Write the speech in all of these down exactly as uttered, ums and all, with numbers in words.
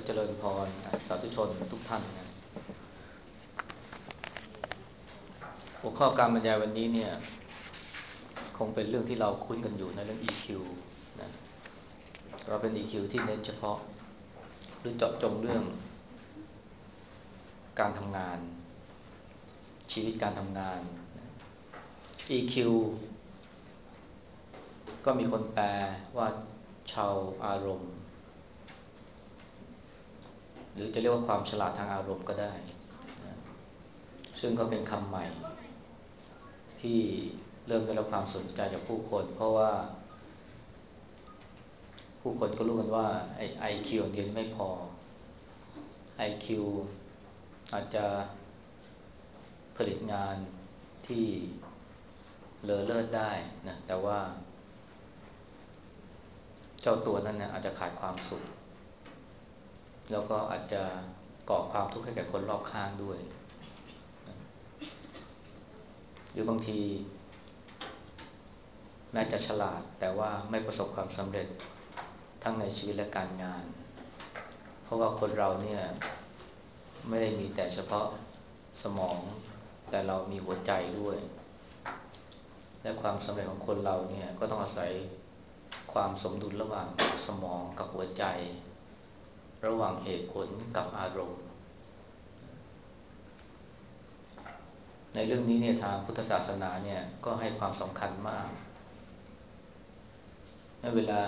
เจริญพรสาธุชนทุกท่านนะหัวข้อการบรรยายวันนี้เนี่ยคงเป็นเรื่องที่เราคุ้นกันอยู่นะเรื่อง อี คิว นะเราเป็น อี คิว ที่เน้นเฉพาะหรือเจาะจงเรื่องการทำงานชีวิตการทำงาน อี คิว ก็มีคนแปลว่าชาวอารมณ์หรือจะเรียกว่าความฉลาดทางอารมณ์ก็ได้นะซึ่งก็เป็นคำใหม่ที่เริ่มได้รับความสนใจจากผู้คนเพราะว่าผู้คนก็รู้กันว่าไอ้ ไอ คิว เดียวไม่พอ ไอ คิว อาจจะผลิตงานที่เลอเลิศได้นะแต่ว่าเจ้าตัวนั้นเนี่ยอาจจะขาดความสุขแล้วก็อาจจะก่อความทุกข์ให้แก่คนรอบข้างด้วยหรือบางทีแม้จะฉลาดแต่ว่าไม่ประสบความสำเร็จทั้งในชีวิตและการงานเพราะว่าคนเราเนี่ยไม่ได้มีแต่เฉพาะสมองแต่เรามีหัวใจด้วยและความสำเร็จของคนเราเนี่ยก็ต้องอาศัยความสมดุลระหว่างสมองกับหัวใจระหว่างเหตุผลกับอารมณ์ในเรื่องนี้เนี่ยทางพุทธศาสนาเนี่ยก็ให้ความสำคัญมากในเวลา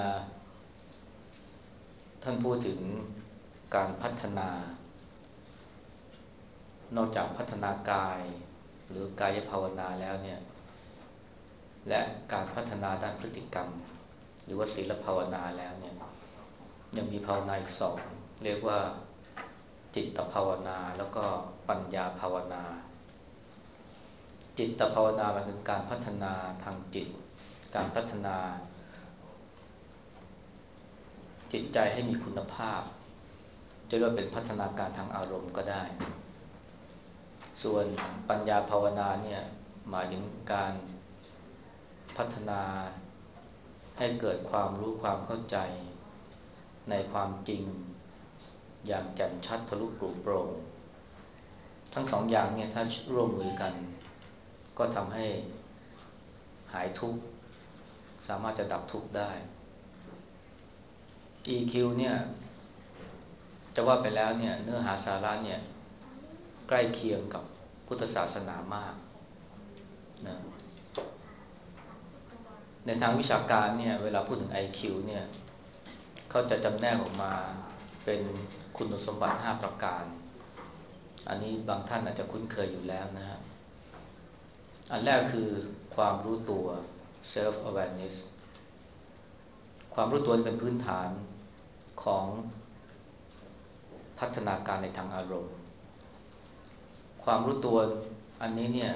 ท่านพูดถึงการพัฒนานอกจากพัฒนากายหรือกายภาวนาแล้วเนี่ยและการพัฒนาด้านพฤติกรรมหรือว่าศีลภาวนาแล้วเนี่ยยังมีภาวนาอีกสองเรียกว่าจิตภาวนาแล้วก็ปัญญาภาวนาจิตภาวนาหมายถึงการพัฒนาทางจิตการพัฒนาจิตใจให้มีคุณภาพจะเรียกว่าเป็นพัฒนาการทางอารมณ์ก็ได้ส่วนปัญญาภาวนาเนี่ยหมายถึงการพัฒนาให้เกิดความรู้ความเข้าใจในความจริงอย่างแจ่มชัดทะลุปลุกโปร่งทั้งสองอย่างเนี่ยถ้าร่วมมือกันก็ทำให้หายทุกข์สามารถจะดับทุกข์ได้ อี คิว เนี่ยจะว่าไปแล้วเนี่ยเนื้อหาสาระเนี่ยใกล้เคียงกับพุทธศาสนามากนะในทางวิชาการเนี่ยเวลาพูดถึง ไอ คิว เนี่ยเขาจะจำแนกออกมาเป็นคุณสมบัติห้าประการอันนี้บางท่านอาจจะคุ้นเคยอยู่แล้วนะฮะอันแรกคือความรู้ตัว self awareness ความรู้ตัวเป็นพื้นฐานของพัฒนาการในทางอารมณ์ความรู้ตัวอันนี้เนี่ย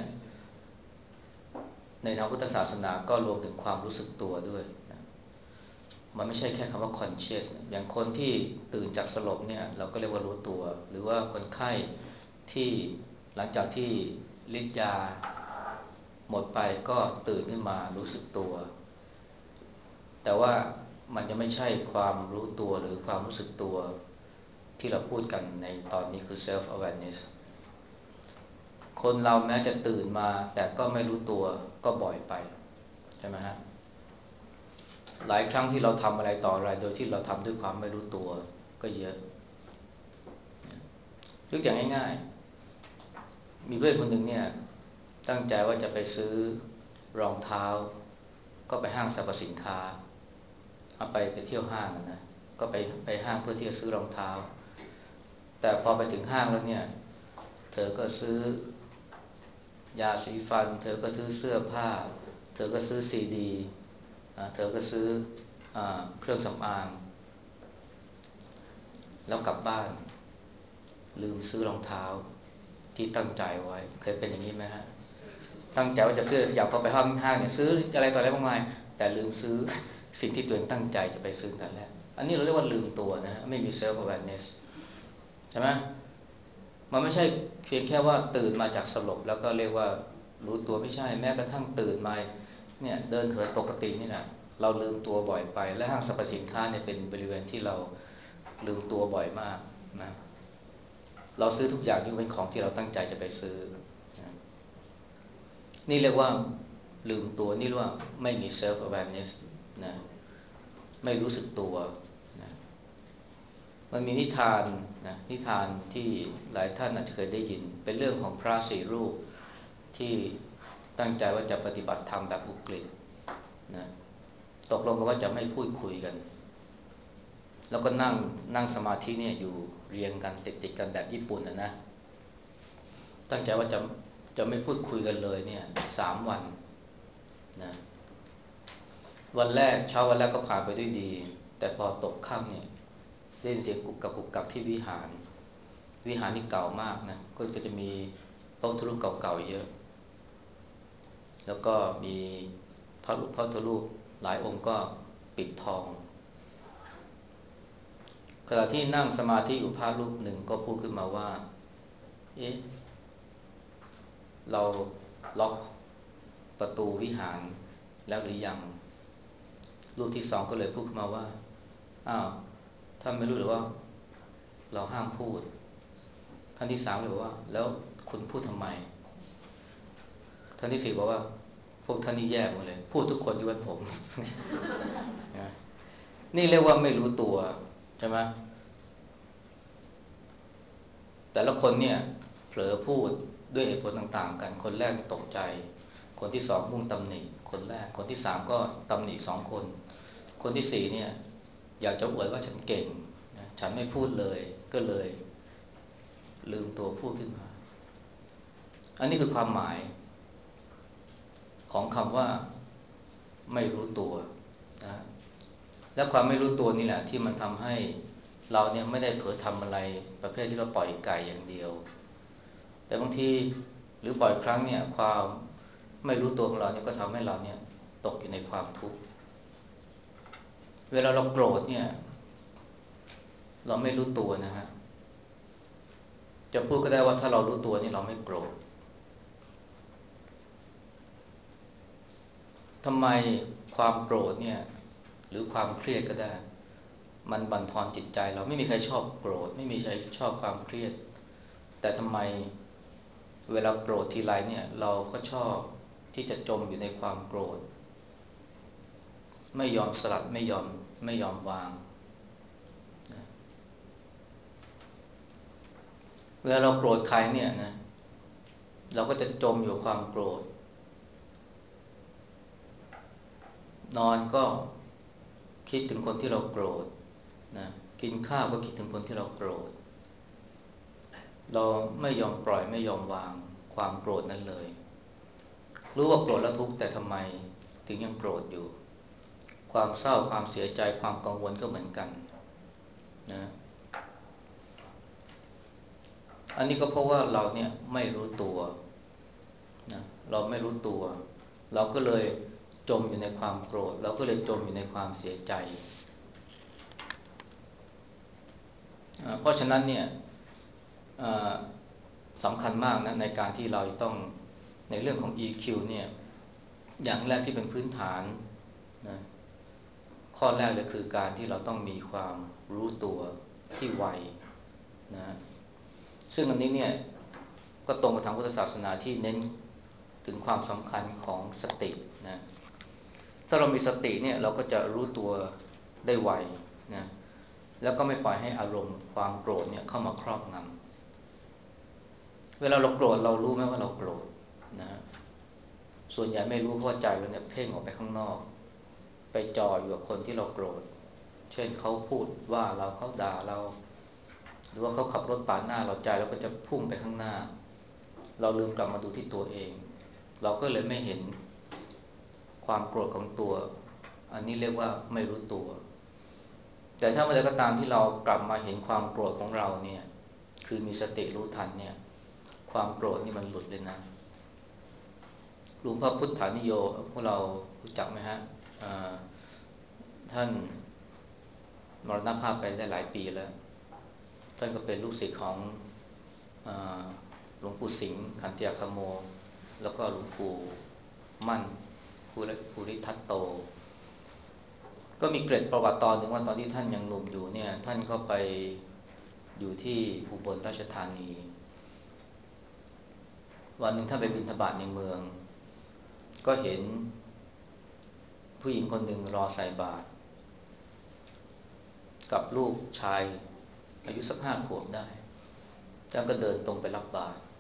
ในทางพุทธศาสนาก็รวมถึงความรู้สึกตัวด้วยนะมันไม่ใช่แค่คำว่า conscious อย่างคนที่ตื่นจากสลบเนี่ยเราก็เรียกว่ารู้ตัวหรือว่าคนไข้ที่หลังจากที่ฤทธิ์ยาหมดไปก็ตื่นขึ้นมารู้สึกตัวแต่ว่ามันจะไม่ใช่ความรู้ตัวหรือความรู้สึกตัวที่เราพูดกันในตอนนี้คือ self awareness คนเราแม้จะตื่นมาแต่ก็ไม่รู้ตัวก็บ่อยไปใช่ไหมฮะหลายครั้งที่เราทำอะไรต่ออะไรโดยที่เราทำด้วยความไม่รู้ตัวก็เยอะยกอย่างง่ายๆมีเพื่อนคนหนึ่งเนี่ยตั้งใจว่าจะไปซื้อรองเท้าก็ไปห้างสรรพสินค้าเอาไปไปเที่ยวห้างนะก็ไปไปห้างเพื่อที่จะซื้อรองเท้าแต่พอไปถึงห้างแล้วเนี่ยเธอก็ซื้อยาสีฟันเธอก็ซื้อเสื้อผ้าเธอก็ซื้อซีดีเธอก็ซื้อเครื่องสำอางแล้วกลับบ้านลืมซื้อรองเท้าที่ตั้งใจไว้เคยเป็นอย่างนี้ไหมฮะตั้งใจว่าจะซื้ออยากเข้าไปห้างห้างเนี่ยซื้ออะไรต่ออะไรมากมายแต่ลืมซื้อสิ่งที่ตัวเองตั้งใจจะไปซื้อแต่แรกอันนี้เราเรียกว่าลืมตัวนะไม่มี self awareness ใช่ไหมมันไม่ใช่เพียงแค่ว่าตื่นมาจากสลบแล้วก็เรียกว่ารู้ตัวไม่ใช่แม้กระทั่งตื่นมาเนี่ยเดินเหินปกตินี่นะเราลืมตัวบ่อยไปและห้างสรรพสินค้าเนี่ยเป็นบริเวณที่เราลืมตัวบ่อยมากนะเราซื้อทุกอย่างที่เป็นของที่เราตั้งใจจะไปซื้อนะนี่เรียกว่าลืมตัวนี่เรียกว่าไม่มี self awareness นะไม่รู้สึกตัวนะมันมีนิทานนะนิทานที่หลายท่านอาจจะเคยได้ยินเป็นเรื่องของพระสี่รูปที่ตั้งใจว่าจะปฏิบัติธรรมแบบอุกฤษนะตกลงกันว่าจะไม่พูดคุยกันแล้วก็นั่งนั่งสมาธิเนี่ยอยู่เรียงกันติดติดกันแบบญี่ปุ่นนะนะตั้งใจว่าจะจะไม่พูดคุยกันเลยเนี่ยสามวันนะวันแรกเช้าวันแรกก็ผ่านไปด้วยดีแต่พอตกค่ำเนี่ยได้ยินเสียงกุกกักกุกกักที่วิหารวิหารนี่เก่ามากนะก็จะมีพระพุทธรูปเก่าๆเยอะแล้วก็มีพระพระพุทธรูปหลายองค์ก็ปิดทองขณะที่นั่งสมาธิอยู่พระรูปหนึ่งก็พูดขึ้นมาว่าเอ๊ะเราล็อกประตูวิหารแล้วหรือยังรูปที่สองก็เลยพูดขึ้นมาว่าอ้าวท่านไม่รู้หรือว่าเราห้ามพูดท่านที่สามเลยบอกว่าแล้วคุณพูดทำไมท่านที่สี่บอกว่าพวกท่านนี่แย่หมดเลยพูดทุกคนยกเว้นผม นี่เรียกว่าไม่รู้ตัวใช่ไหมแต่ละคนเนี่ยเผลอพูดด้วยเหตุผลต่างๆกันคนแรกตกใจคนที่สองมุ่งตำหนิคนแรกคนที่สามก็ตำหนิสองคนคนที่สี่เนี่ยอยากจะอวดว่าฉันเก่งฉันไม่พูดเลยก็เลยลืมตัวพูดขึ้นมาอันนี้คือความหมายของคำว่าไม่รู้ตัวนะและความไม่รู้ตัวนี่แหละที่มันทำให้เราเนี่ยไม่ได้เผลอทำอะไรประเภทที่เราปล่อยไก่อย่างเดียวแต่บางทีหรือบ่อยครั้งเนี่ยความไม่รู้ตัวของเราเนี่ยก็ทำให้เราเนี่ยตกอยู่ในความทุกข์เวลาเราโกรธเนี่ยเราไม่รู้ตัวนะฮะจะพูดก็ได้ว่าถ้าเรารู้ตัวนี่เราไม่โกรธทำไมความโกรธเนี่ยหรือความเครียดก็ได้มันบั่นทอนจิตใจเราไม่มีใครชอบโกรธไม่มีใครชอบความเครียดแต่ทำไมเวลาโกรธทีไรเนี่ยเราก็ชอบที่จะจมอยู่ในความโกรธไม่ยอมสลัดไม่ยอมไม่ยอมวางเวลาเราโกรธใครเนี่ยนะเราก็จะจมอยู่ความโกรธนอนก็คิดถึงคนที่เราโกรธนะกินข้าวก็คิดถึงคนที่เราโกรธเราไม่ยอมปล่อยไม่ยอมวางความโกรธนั้นเลยรู้ว่าโกรธแล้วทุกข์แต่ทำไมถึงยังโกรธอยู่ความเศร้าความเสียใจความกังวลก็เหมือนกันนะอันนี้ก็เพราะว่าเราเนี่ยไม่รู้ตัวนะเราไม่รู้ตัวเราก็เลยจมอยู่ในความโกรธเราก็เลยจมอยู่ในความเสียใจเพราะฉะนั้นเนี่ยสำคัญมากนะในการที่เราต้องในเรื่องของ อี คิว เนี่ยอย่างแรกที่เป็นพื้นฐานนะข้อแรกเลยคือการที่เราต้องมีความรู้ตัวที่ไวนะซึ่งอันนี้เนี่ยก็ตรงกับทางพุทธศาสนาที่เน้นถึงความสำคัญของสตินะถ้าเรามีสติเนี่ยเราก็จะรู้ตัวได้ไวนะแล้วก็ไม่ปล่อยให้อารมณ์ความโกรธเนี่ยเข้ามาครอบงำเวลาเราโกรธเรารู้ไหมว่าเราโกรธนะส่วนใหญ่ไม่รู้เพราะใจเราเนี่ยเพ่งออกไปข้างนอกไปจ่ออยู่กับคนที่เราโกรธเช่นเขาพูดว่าเราเขาด่าเราหรือว่าเขาขับรถปาดหน้าเราใจเราก็จะพุ่งไปข้างหน้าเราลืมกลับมาดูที่ตัวเองเราก็เลยไม่เห็นความโกรธของตัวอันนี้เรียกว่าไม่รู้ตัวแต่ถ้าเมื่อใดก็ตามที่เรากลับมาเห็นความโกรธของเราเนี่ยคือมีสติรู้ทันเนี่ยความโกรธนี่มันหลุดเลยนะหลวงพ่อพุทธานิโยพวกเรารู้จักไหมฮะท่านมรณภาพไปได้หลายปีแล้วท่านก็เป็นลูกศิษย์ของหลวงปู่สิงห์ขันติยคโมแล้วก็หลวงปู่มั่นภูริทัตโตก็มีเกร็ดประวัติตอนหนึ่งว่าตอนที่ท่านยังหนุ่มอยู่เนี่ยท่านก็ไปอยู่ที่อุบลราชธานีวันหนึ่งท่านไปบิณฑบาตในเมืองก็เห็นผู้หญิงคนหนึ่งรอใส่บาตรกับลูกชายอายุสักห้าขวบได้ท่านก็เดินตรงไปรับบาตร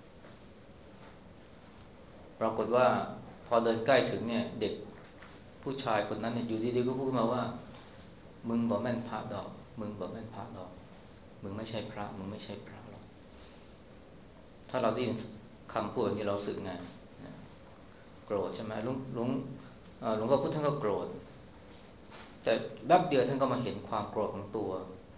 ปรากฏว่าพอเดินใกล้ถึงเนี่ยเด็กผู้ชายคนนั้นเนี่ยอยู่ดีๆก็พูดมาว่ามึงบอกแม่นพระดอกมึงบอกแม่นพระดอกมึงไม่ใช่พระมึงไม่ใช่พระหรอกถ้าเราได้ยินคำพูดนี้เราสึกไงโกรธใช่ไหมลุงลุงหลวงพ่อพุธท่านก็โกรธแต่แป๊บเดียวท่านก็มาเห็นความโกรธของตัว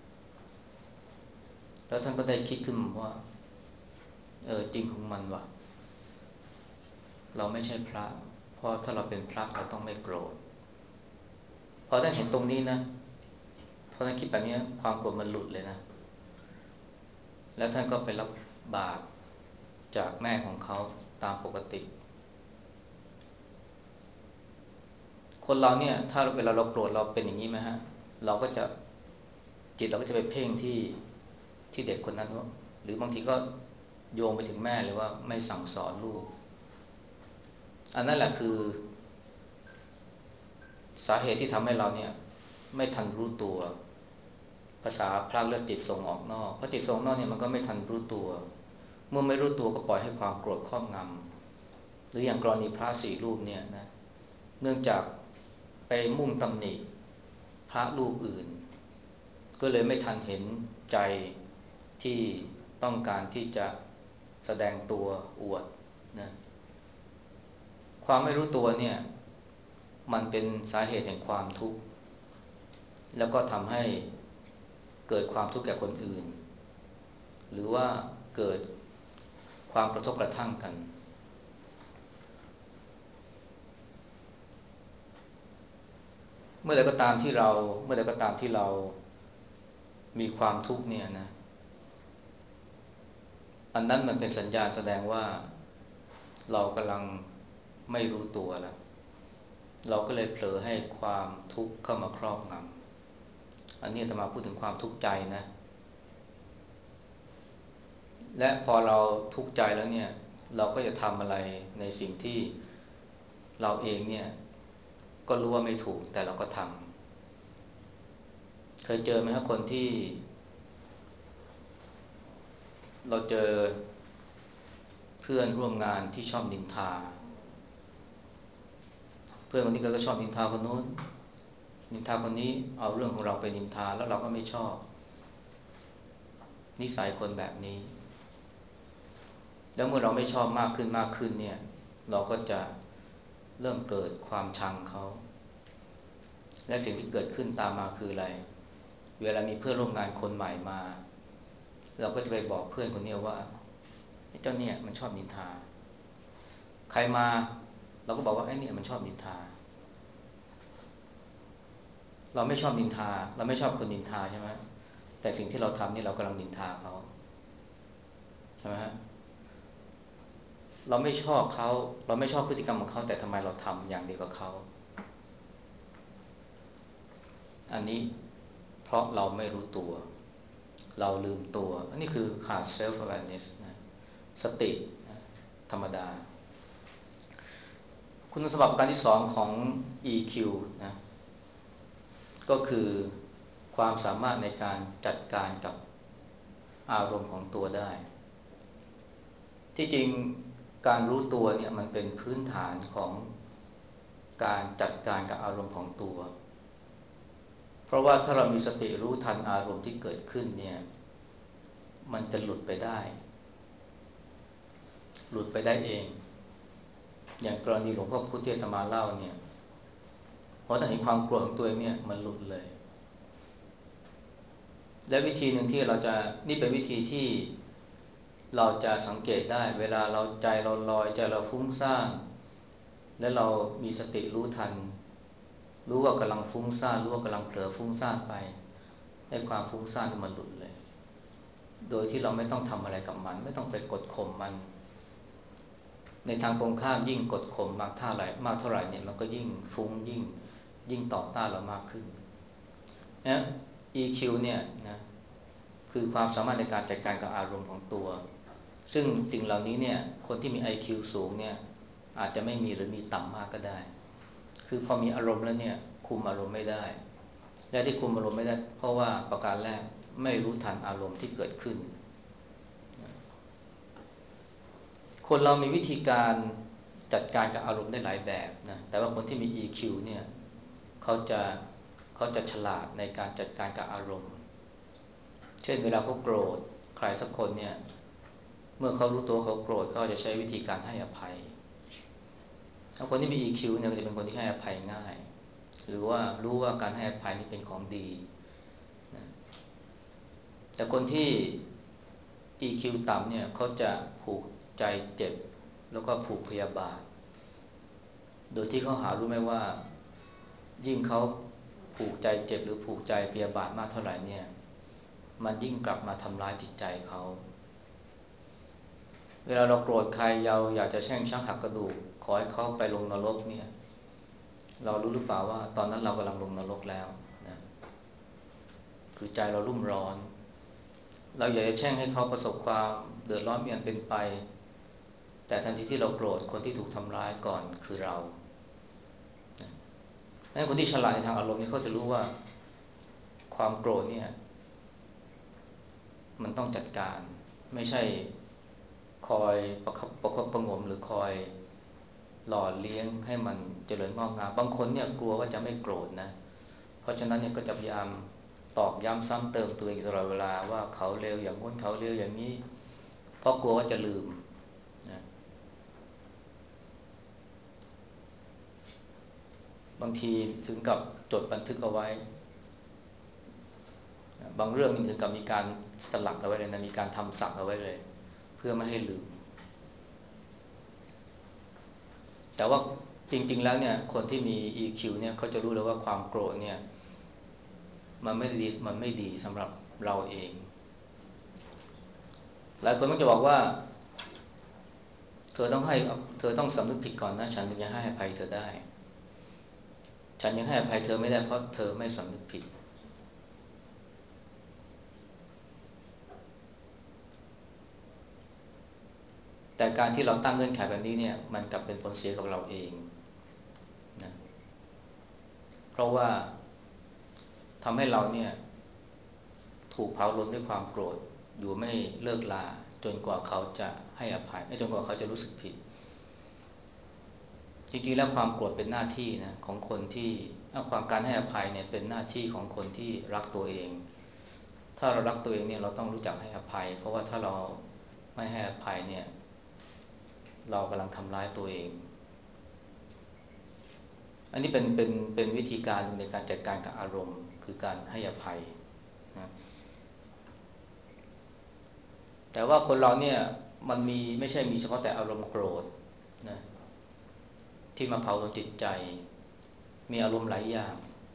แล้วท่านก็ได้คิดขึ้นว่าเออจริงของมันว่ะเราไม่ใช่พระเพราะถ้าเราเป็นพระเราต้องไม่โกรธพอท่านเห็นตรงนี้นะพอท่านคิดแบบนี้ความโกรธมันหลุดเลยนะแล้วท่านก็ไปรับบาตรจากแม่ของเขาตามปกติคนเราเนี่ยถ้าเวลาเราโกรธเราเป็นอย่างนี้ไหมฮะเราก็จะจิตเราก็จะไปเพ่งที่ที่เด็กคนนั้นว่าหรือบางทีก็โยงไปถึงแม่เลยว่าไม่สั่งสอนลูกอันนั้นแหละคือสาเหตุที่ทำให้เราเนี่ยไม่ทันรู้ตัวภาษาพระเรียกจิตส่งออกนอกเพราะจิตส่งนอกเนี่ยมันก็ไม่ทันรู้ตัวเมื่อไม่รู้ตัวก็ปล่อยให้ความโกรธครอบงำหรืออย่างกรณีพระสี่รูปเนี่ยนะเนื่องจากไปมุ่งตำหนิพระรูปอื่นก็เลยไม่ทันเห็นใจที่ต้องการที่จะแสดงตัวอวดนะความไม่รู้ตัวเนี่ยมันเป็นสาเหตุแห่งความทุกข์แล้วก็ทำให้เกิดความทุกข์แก่คนอื่นหรือว่าเกิดความกระทบกระทั่งกันเมื่อใดก็ตามที่เราเมื่อใดก็ตามที่เรามีความทุกข์เนี่ยนะอันนั้นมันเป็นสัญญาณแสดงว่าเรากำลังไม่รู้ตัวแล้วเราก็เลยเผลอให้ความทุกข์เข้ามาครอบงำอันนี้อาตมาพูดถึงความทุกข์ใจนะและพอเราทุกข์ใจแล้วเนี่ยเราก็จะทำอะไรในสิ่งที่เราเองเนี่ยก็รู้ว่าไม่ถูกแต่เราก็ทำเคยเจอไหมครับคนที่เราเจอเพื่อนร่วมงานที่ชอบนินทาเพื่อนคนนี้ก็ชอบนินทาคนโน้นนินทาคนนี้เอาเรื่องของเราไปนินทาแล้วเราก็ไม่ชอบนิสัยคนแบบนี้แล้วเมื่อเราไม่ชอบมากขึ้นมากขึ้นเนี่ยเราก็จะเริ่มเกิดความชังเขาและสิ่งที่เกิดขึ้นตามมาคืออะไรเวลามีเพื่อนร่วมงานคนใหม่มาเราก็จะไปบอกเพื่อนคนนี้ว่าเจ้าเนี่ยมันชอบนินทาใครมาเราก็บอกว่าไอ้เนี่ยมันชอบนินทาเราไม่ชอบนินทาเราไม่ชอบคนนินทาใช่ไหมแต่สิ่งที่เราทำนี่เรากำลังนินทาเขาใช่ไหมฮะเราไม่ชอบเขาเราไม่ชอบพฤติกรรมของเขาแต่ทำไมเราทำอย่างเดียวกับเขาอันนี้เพราะเราไม่รู้ตัวเราลืมตัวอันนี้คือขาด self awareness นะสตินะธรรมดาคุณสมบัติประการที่สองของ อี คิว นะก็คือความสามารถในการจัดการกับอารมณ์ของตัวได้ที่จริงการรู้ตัวเนี่ยมันเป็นพื้นฐานของการจัดการกับอารมณ์ของตัวเพราะว่าถ้าเรามีสติรู้ทันอารมณ์ที่เกิดขึ้นเนี่ยมันจะหลุดไปได้หลุดไปได้เองอย่างกรณีหลวงพ่อพุทธที่อาตมาเล่าเนี่ยเพราะถ้าเห็นความโกรธของตัวเองเนี่ยมันหลุดเลยและวิธีหนึ่งที่เราจะนี่เป็นวิธีที่เราจะสังเกตได้เวลาเราใจเราลอยใจเราฟุ้งซ่านและเรามีสติรู้ทันรู้ว่ากำลังฟุ้งซ่านรู้ว่ากำลังเผลอฟุ้งซ่านไปให้ความฟุ้งซ่านมันหลุดเลยโดยที่เราไม่ต้องทำอะไรกับมันไม่ต้องไปกดข่มมันในทางตรงข้ามยิ่งกดข่มมากเท่าไหร่มากเท่าไหร่เนี่ยมันก็ยิ่งฟุ้งยิ่งยิ่งต่อต้านเรามากขึ้นนะ อี คิว เนี่ยนะคือความสามารถในการจัดการกับอารมณ์ของตัวซึ่งสิ่งเหล่านี้เนี่ยคนที่มี ไอ คิว สูงเนี่ยอาจจะไม่มีหรือมีต่ำมากก็ได้คือพอมีอารมณ์แล้วเนี่ยคุมอารมณ์ไม่ได้และที่คุมอารมณ์ไม่ได้เพราะว่าประการแรกไม่รู้ทันอารมณ์ที่เกิดขึ้นคนเรามีวิธีการจัดการกับอารมณ์ได้หลายแบบนะแต่ว่าคนที่มี อี คิว เนี่ยเขาจะเขาจะฉลาดในการจัดการกับอารมณ์เช่นเวลาเขาโกรธใครสักคนเนี่ยเมื่อเขารู้ตัวเขาโกรธเขาจะใช้วิธีการให้อภัยคนที่มี อี คิว เนี่ยก็จะเป็นคนที่ให้อภัยง่ายหรือว่ารู้ว่าการให้อภัยนี่เป็นของดีนะแต่คนที่ อี คิว ต่ำเนี่ยเขาจะผูกใจเจ็บแล้วก็ผูกพยาบาทโดยที่เขาหารู้ไหมว่ายิ่งเขาผูกใจเจ็บหรือผูกใจพยาบาทมากเท่าไหร่เนี่ยมันยิ่งกลับมาทำร้ายจิตใจเขาเวลาเราโกรธใครเราอยากจะแช่งชักหักกระดูกขอให้เขาไปลงนรกเนี่ยเรารู้หรือเปล่าว่าตอนนั้นเรากำลังลงนรกแล้วนะคือใจเรารุ่มร้อนเราอยากจะแช่งให้เขาประสบความเดือดร้อนมีอันเป็นไปแต่ทันทีที่เราโกรธคนที่ถูกทำร้ายก่อนคือเราดังนั้นคนที่ฉลาดในทางอารมณ์นี่เขาจะรู้ว่าความโกรธเนี่ยมันต้องจัดการไม่ใช่คอยประคับประคบประงมหรือคอยหล่อเลี้ยงให้มันเจริญงอกงามบางคนเนี่ยกลัวว่าจะไม่โกรธนะเพราะฉะนั้นเนี่ยก็จะพยายามตอกย้ำซ้ำเติมตัวเองอยู่ตลอดเวลาว่าเขาเลวอย่างง้นเขาเลวอย่างนี้เพราะกลัวว่าจะลืมนะบางทีถึงกับจดบันทึกเอาไว้บางเรื่องนี่ถึงกับมีการสลักเอาไว้เลยนะมีการทำศัพท์เอาไว้เลยเพื่อไม่ให้ลืมแต่ว่าจริงๆแล้วเนี่ยคนที่มี อี คิว เนี่ยเขาจะรู้เลยว่าความโกรธเนี่ยมันไม่ดีมันไม่ดีสำหรับเราเองหลายคนมักจะบอกว่าเธอต้องให้เธอต้องสำนึกผิดก่อนนะฉันถึงจะให้อภัยเธอได้ฉันยังให้อภัยเธอไม่ได้เพราะเธอไม่สำนึกผิดแต่การที่เราตั้งเงื่อนไขแบบนี้เนี่ยมันกลับเป็นผลเสียกับเราเองนะเพราะว่าทำให้เราเนี่ยถูกเผาลนด้วยความโกรธอยู่ไม่เลิกลาจนกว่าเขาจะให้อภัยจนกว่าเขาจะรู้สึกผิดจริงๆแล้วความโกรธเป็นหน้าที่นะของคนที่ความการให้อภัยเนี่ยเป็นหน้าที่ของคนที่รักตัวเองถ้าเรารักตัวเองเนี่ยเราต้องรู้จักให้อภัยเพราะว่าถ้าเราไม่ให้อภัยเนี่ยเรากำลังทำร้ายตัวเองอันนี้เป็นเป็นเป็นวิธีการในการจัดการกับอารมณ์คือการให้อภัยนะแต่ว่าคนเราเนี่ยมันมีไม่ใช่มีเฉพาะแต่อารมณ์โกรธนะที่มาเผาลนจิตใจมีอารมณ์หลายอย่าง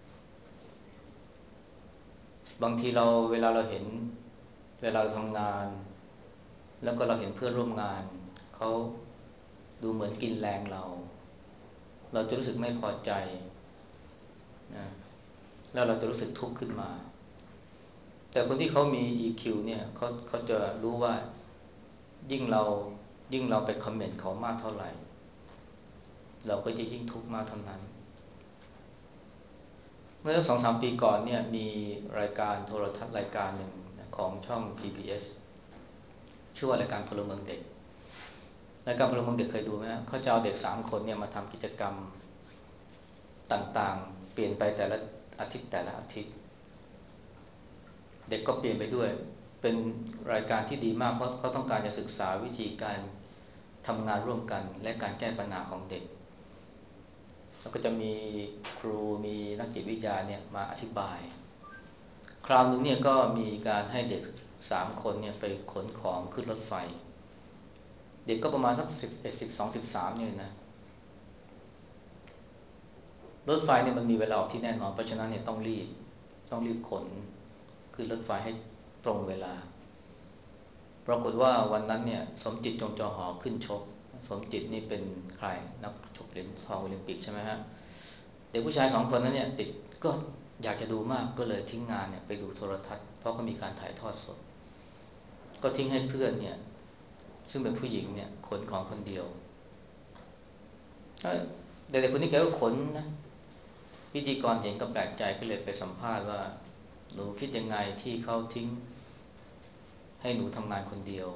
บางทีเราเวลาเราเห็นเวลาเราทำงานแล้วก็เราเห็นเพื่อนร่วมงานเขาดูเหมือนกินแรงเราเราจะรู้สึกไม่พอใจนะแล้วเราจะรู้สึกทุกข์ขึ้นมาแต่คนที่เขามี อี คิว เนี่ยเขาเขาจะรู้ว่ายิ่งเรายิ่งเราไปคอมเมนต์เขามากเท่าไหร่เราก็จะยิ่งทุกข์มากเท่านั้นเมื่อสองสามปีก่อนเนี่ยมีรายการโทรทัศน์รายการหนึ่งของช่อง พี บี เอส ชื่อว่ารายการพลเมืองเด็กรายการพลเมืองเด็กเคยดูไหมฮะเขาจะเอาเด็กสามคนเนี่ยมาทำกิจกรรมต่างๆเปลี่ยนไปแต่ละอาทิตย์แต่ละอาทิตย์เด็กก็เปลี่ยนไปด้วยเป็นรายการที่ดีมากเพราะเขาต้องการจะศึกษาวิธีการทำงานร่วมกันและการแก้ปัญหาของเด็กแล้วก็จะมีครูมีนักจิตวิทยาเนี่ยมาอธิบายคราวนึงเนี่ยก็มีการให้เด็กสามคนเนี่ยไปขนของขึ้นรถไฟเด็กก็ประมาณสักสิบเอ็ดสิบสองสิบสามเนี่ยนะรถไฟเนี่ยมันมีเวลาออกที่แน่นอนเพราะฉะนั้นเนี่ยต้องรีบต้องรีบขนขึ้นรถไฟให้ตรงเวลาปรากฏว่าวันนั้นเนี่ยสมจิตจงจอหอขึ้นชกสมจิตนี่เป็นใครนักชกเหรียญทองโอลิมปิกใช่ไหมฮะเด็กผู้ชายสองคนนั้นเนี่ยติดก็อยากจะดูมากก็เลยทิ้งงานเนี่ยไปดูโทรทัศน์เพราะเขามีการถ่ายทอดสดก็ทิ้งให้เพื่อนเนี่ยซึ่งเป็นผู้หญิงเนี่ยขนของคนเดียวเด็กๆคนนี้แกก็ขนนะพิธีกรเห็นก็แปลกใจก็เลยไปสัมภาษณ์ว่าหนูคิดยังไงที่เขาทิ้งให้หนูทำงานคนเดียว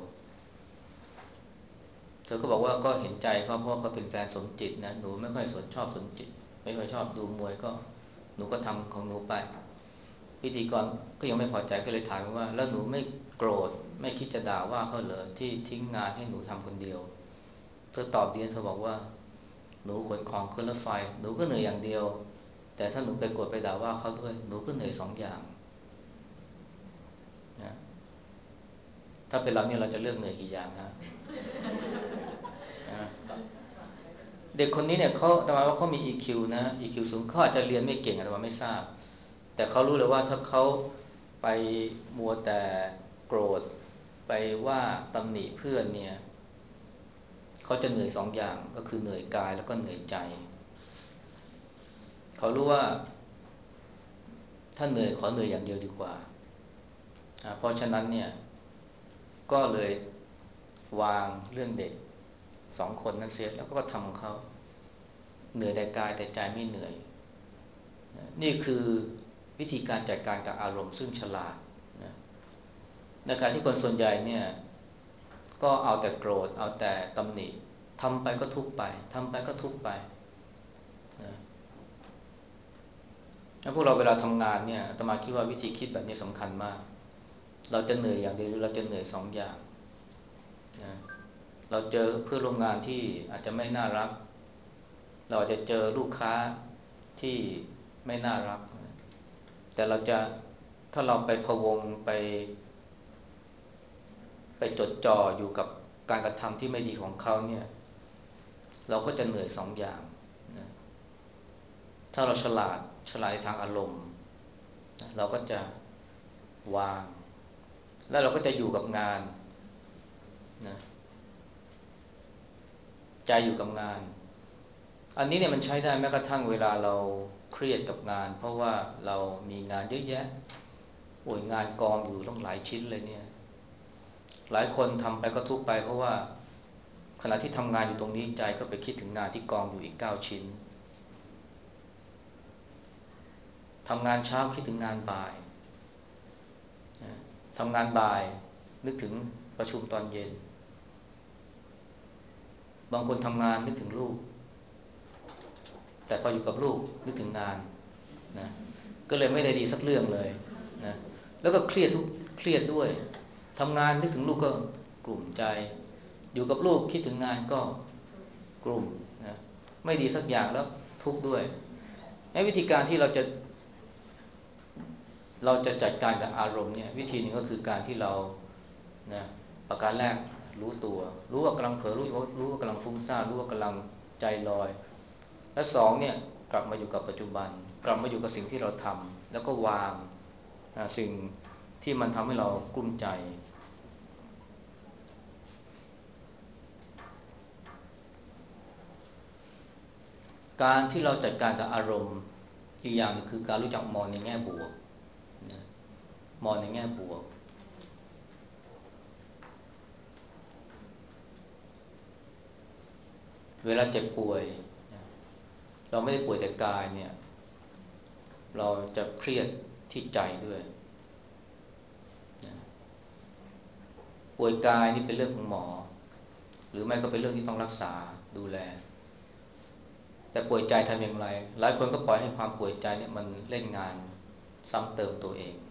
เธอก็บอกว่าก็เห็นใจเขาเพราะเขาเป็นแฟนสมจิตนะหนูไม่ค่อยสนชอบสนจิตไม่ค่อยชอบดูมวยก็หนูก็ทำของหนูไปพิธีกรก็ยังไม่พอใจก็เลยถามว่าแล้วหนูไม่โกรธไม่คิดจะด่าว่าเขาเหรอที่ทิ้งงานให้หนูทำคนเดียวเธอตอบดีเธอบอกว่าหนูขนของขึ้นรถไฟหนูก็เหนื่อยอย่างเดียวแต่ถ้าหนูไปโกรธไปด่าว่าเขาด้วยหนูก็เหนื่อยสองอย่างนะถ้าเป็นเราเนี่ยเราจะเลือกเหนื่อยกี่อย่างนะเด็กคนนี้เนี่ยเขาแต่ว่าเขามี อี คิว นะ อี คิว สูงเขาอาจจะเรียนไม่เก่งแต่ว่าไม่ทราบแต่เขารู้เลยว่าถ้าเขาไปมัวแต่โกรธไปว่าตำหนิเพื่อนเนี่ยเขาจะเหนื่อยสองอย่างก็คือเหนื่อยกายแล้วก็เหนื่อยใจเขารู้ว่าถ้าเหนื่อยขอเหนื่อยอย่างเดียวดีกว่าเพราะฉะนั้นเนี่ยก็เลยวางเรื่องเด็กสองคนนั้นเสียแล้วก็ทำของเขาเหนื่อยแต่กายแต่ใจไม่เหนื่อยนี่คือวิธีการจัดการกับอารมณ์ซึ่งฉลาดนะในการที่คนส่วนใหญ่เนี่ยก็เอาแต่โกรธเอาแต่ตำหนิทำไปก็ทุกข์ไปทำไปก็ทุกข์ไปนะแล้วพวกเราเวลาทำงานเนี่ยอาตมาคิดว่าวิธีคิดแบบนี้สำคัญมากเราจะเหนื่อยอย่างเดียวหรือเราจะเหนื่อยสองอย่างนะเราเจอเพื่อนร่วมงานที่อาจจะไม่น่ารักเราอาจจะเจอลูกค้าที่ไม่น่ารักแต่เราจะถ้าเราไปพะวงไปไปจดจ่ออยู่กับการกระทำที่ไม่ดีของเขาเนี่ยเราก็จะเหนื่อยสองอย่างนะถ้าเราฉลาดฉลาดในทางอารมณ์เราก็จะวางแล้วเราก็จะอยู่กับงานนะใจอยู่กับงานอันนี้เนี่ยมันใช้ได้แม้กระทั่งเวลาเราเครียดกับงานเพราะว่าเรามีงานเยอะแยะโอ้ยงานกองอยู่ต้องหลายชิ้นเลยเนี่ยหลายคนทำไปก็ทุกข์ไปเพราะว่าขณะที่ทำงานอยู่ตรงนี้ใจก็ไปคิดถึงงานที่กองอยู่อีกเก้าชิ้นทำงานเช้าคิดถึงงานบ่ายทำงานบ่ายนึกถึงประชุมตอนเย็นบางคนทำงานนึกถึงลูกแต่พออยู่กับลูกนึกถึงงานนะก็เลยไม่ได้ดีสักเรื่องเลยนะแล้วก็เครียดทุกเครียดด้วยทำงานนึกถึงลูกก็กลุ่มใจอยู่กับลูกคิดถึงงานก็กลุ่มนะไม่ดีสักอย่างแล้วทุกข์ด้วยในวิธีการที่เราจะเราจะจัดการกับอารมณ์เนี่ยวิธีหนึ่งก็คือการที่เรานะประการแรกรู้ตัวรู้ว่ากำลังเผลอรู้ว่ารู้ว่ากำลังฟุ้งซ่านรู้ว่ากำลังใจลอยและสองเนี่ยกลับมาอยู่กับปัจจุบันกลับมาอยู่กับสิ่งที่เราทำแล้วก็วางสิ่งที่มันทำให้เรากลุ้มใจการที่เราจัดการกับอารมณ์อีกอย่างคือการรู้จักมองในแง่บวกนะมองในแง่บวกเวลาเจ็บป่วยเราไม่ได้ป่วยแต่กายเนี่ยเราจะเครียดที่ใจด้วยป่วยกายนี่เป็นเรื่องของหมอหรือไม่ก็เป็นเรื่องที่ต้องรักษาดูแลแต่ป่วยใจทำอย่างไรหลายคนก็ปล่อยให้ความป่วยใจเนี่ยมันเล่นงานซ้ำเติมตัวเอง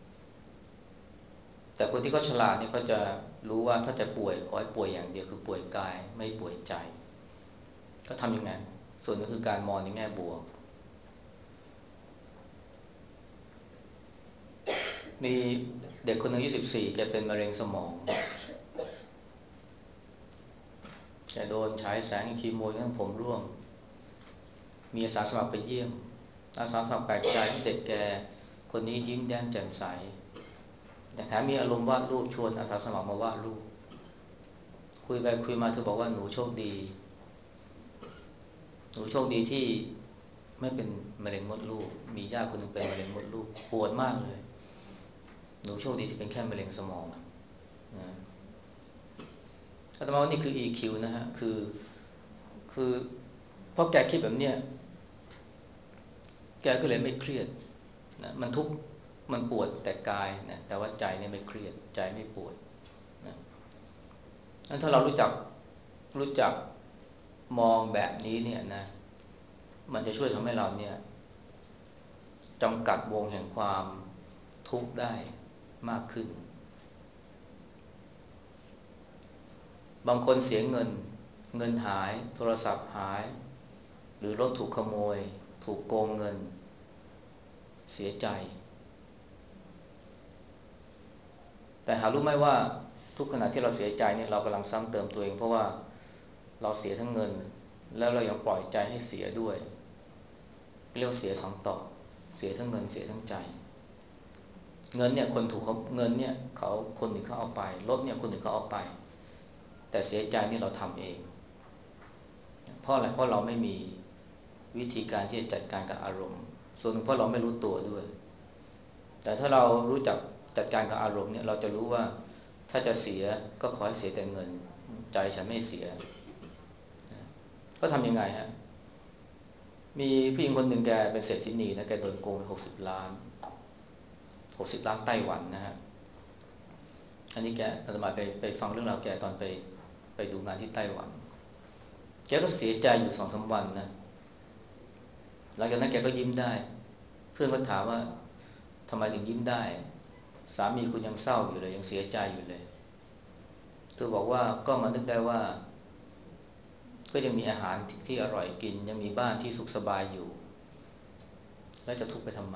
แต่คนที่เขาฉลาดเนี่ยเขาจะรู้ว่าถ้าจะป่วยขอให้ป่วยอย่างเดียวคือป่วยกายไม่ป่วยใจเขาทำยังไงส่วนนึงคือการมองในแง่บวกมีเด็กคนหนึ่งอายุสิบสี่แกเป็นมะเร็งสมองแกโดนฉายแสงคีโมทั้งผมร่วงมีอาสาสมัครไปเยี่ยมอาสาสมัครแปลกใจที่เด็กแกคนนี้ยิ้มแย้มแจ่มใสแต่แถมมีอารมณ์วาดรูปชวนอาสาสมัครมาวาดรูปคุยไปคุยมาเธอบอกว่าหนูโชคดีหนูโชคดีที่ไม่เป็นมะเร็งมดลูกมีญาติคนหนึ่งเป็นมะเร็งมดลูกปวดมากเลยหนูโชคดีที่เป็นแค่มะเร็งสมองนะอาตมาว่านี่คือ อี คิว นะฮะคือคือเพราะแกคิดแบบเนี้ยแกก็เลยไม่เครียดนะมันทุกข์มันปวดแต่กายนะแต่ว่าใจเนี่ยไม่เครียดใจไม่ปวดนะงั้นถ้าเรารู้จักรู้จักมองแบบนี้เนี่ยนะมันจะช่วยทำให้เราเนี่ยจำกัดวงแห่งความทุกข์ได้มากขึ้นบางคนเสียเงินเงินหายโทรศัพท์หายหรือรถถูกขโมยถูกโกงเงินเสียใจแต่หารู้ไหมว่าทุกขณะที่เราเสียใจเนี่ยเรากำลังซ้ำเติมตัวเองเพราะว่าเราเสียทั้งเงินแล้วเรายังปล่อยใจให้เสียด้วยเรียกว่าเสียสองต่อเสียทั้งเงินเสียทั้งใจเงินเนี่ยคนถูกเขาเงินเนี่ยเขาคนหนึ่งเขาเอาไปรถเนี่ยคนหนึ่งเขาเอาไปแต่เสียใจนี่เราทำเองเพราะอะไรเพราะเราไม่มีวิธีการที่จะจัดการกับอารมณ์ส่วนหนึ่งเพราะเราไม่รู้ตัวด้วยแต่ถ้าเรารู้จักจัดการกับอารมณ์เนี่ยเราจะรู้ว่าถ้าจะเสียก็ขอให้เสียแต่เงินใจฉันไม่เสียก็ทำยังไงฮะมีผู้หญิงคนหนึ่งแกเป็นเศรษฐินีนะแกโดนโกงหกสิบล้านหกสิบล้านไต้หวันนะฮะอันนี้แกอาตมาไปไปฟังเรื่องราวแกตอนไปไปดูงานที่ไต้หวันแกก็เสียใจอยู่สองสามวันนะหลังจากนั้นแกก็ยิ้มได้เพื่อนก็ถามว่าทำไมถึงยิ้มได้สามีคุณยังเศร้าอยู่เลยยังเสียใจอยู่เลยเธอบอกว่าก็มานึกได้ว่าก็ยังมีอาหารที่อร่อยกินยังมีบ้านที่สุขสบายอยู่แล้วจะทุกข์ไปทำไม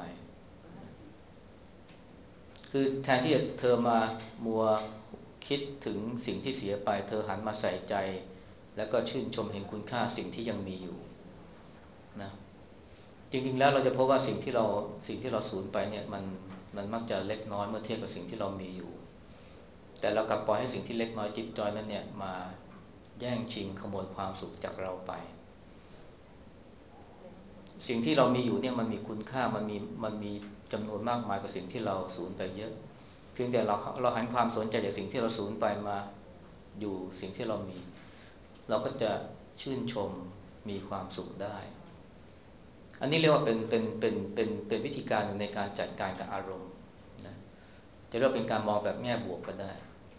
คือแทนที่เธอมามัวคิดถึงสิ่งที่เสียไปเธอหันมาใส่ใจแล้วก็ชื่นชมเห็นคุณค่าสิ่งที่ยังมีอยู่นะจริงๆแล้วเราจะพบว่าสิ่งที่เราสิ่งที่เราสูญไปเนี่ยมันมันมักจะเล็กน้อยเมื่อเทียบกับสิ่งที่เรามีอยู่แต่เรากลับปล่อยให้สิ่งที่เล็กน้อยจิ๊บจอยนั้นเนี่ยมาแย่งชิงขโมยความสุขจากเราไปสิ่งที่เรามีอยู่เนี่ยมันมีคุณค่ามันมีมันมีจำนวนมากมายกว่าสิ่งที่เราสูญไปเยอะเพียงแต่เราเราหันความสนใจจากสิ่งที่เราสูญไปมาอยู่สิ่งที่เรามีเราก็จะชื่นชมมีความสุขได้อันนี้เรียกว่าเป็นเป็นเป็นเป็นเป็นวิธีการในการจัดการกับอารมณ์นะจะเรียกว่าเป็นการมองแบบแง่บวกก็ได้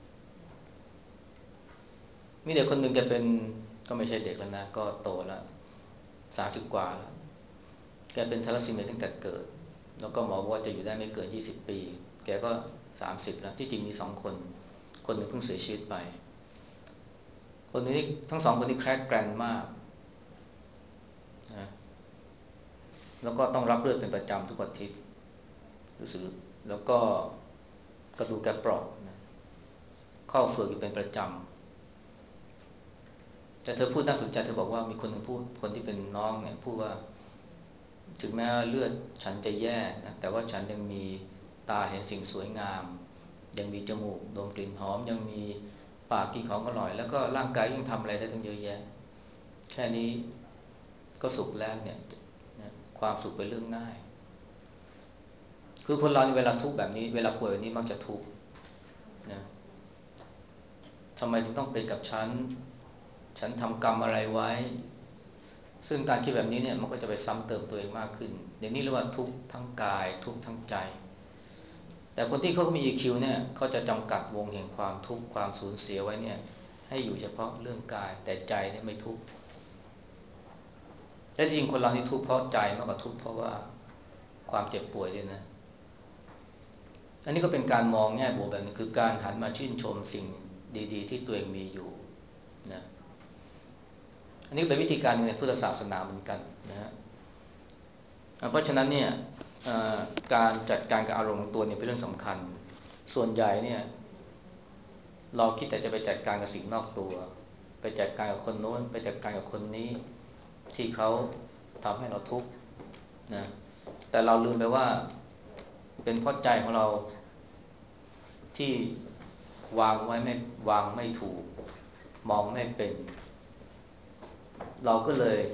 มีเด็กคนหนึ่งแกเป็นก็ไม่ใช่เด็กแล้วนะก็โตแล้วสามสิบกว่าแล้วแกเป็นทาลัสซีเมียตั้งแต่เกิดแล้วก็หมอบอกว่าจะอยู่ได้ไม่เกินยี่สิบปีแกก็สามสิบแล้วที่จริงมีสองคนคนหนึ่งเพิ่งเสียชีวิตไปคนนี้ทั้งสองคนนี้แคร์แกรนมากนะแล้วก็ต้องรับเลือดเป็นประจำทุกอาทิตย์รู้สึกแล้วก็กระดูกแกเปราะนะเข้าเฝือกอยู่เป็นประจำแต่เธอพูดน่าสนใจเธอบอกว่ามีคนหนึ่งพูดคนที่เป็นน้องเนี่ยพูดว่าถึงแม้เลือดฉันจะแย่นะแต่ว่าฉันยังมีตาเห็นสิ่งสวยงามยังมีจมูกดมกลิ่นหอมยังมีปากกินของอร่อยแล้วก็ร่างกายยังทำอะไรได้ตั้งเยอะแยะแค่นี้ก็สุขแล้วเนี่ยความสุขเป็นเรื่องง่ายคือคนเราเวลาทุกข์แบบนี้เวลาป่วยแบบนี้มักจะทุกข์นะทำไมถึงต้องเป็นกับฉันฉันทำกรรมอะไรไว้ซึ่งการคิดแบบนี้เนี่ยมันก็จะไปซ้ำเติมตัวเองมากขึ้นอย่างนี้เรียกว่าทุกข์ทั้งกายทุกข์ทั้งใจแต่คนที่เขามี อี คิว เนี่ยเขาจะจำกัดวงแห่งความทุกข์ความสูญเสียไว้เนี่ยให้อยู่เฉพาะเรื่องกายแต่ใจเนี่ยไม่ทุกข์และจริงคนเราที่ทุกข์เพราะใจมากกว่าทุกข์เพราะว่าความเจ็บป่วยด้วยนะอันนี้ก็เป็นการมองแง่บวกแบบนึงคือการหันมาชื่นชมสิ่งดีๆที่ตัวเองมีอยู่นะอันนี้เป็นวิธีการในพุทธศาสนาเหมือนกันนะฮะเพราะฉะนั้นเนี่ยการจัดการกับอารมณ์ของตัวเนี่ยเป็นเรื่องสำคัญส่วนใหญ่เนี่ยเราคิดแต่จะไปจัดการกับสิ่งนอกตัวไปจัดการกับคนโน้นไปจัดการกับคนนี้ที่เขาทำให้เราทุกข์นะแต่เราลืมไปว่าเป็นเพราะใจของเราที่วางไว้ไม่วางไม่ถูกมองไม่เป็นเราก็เลย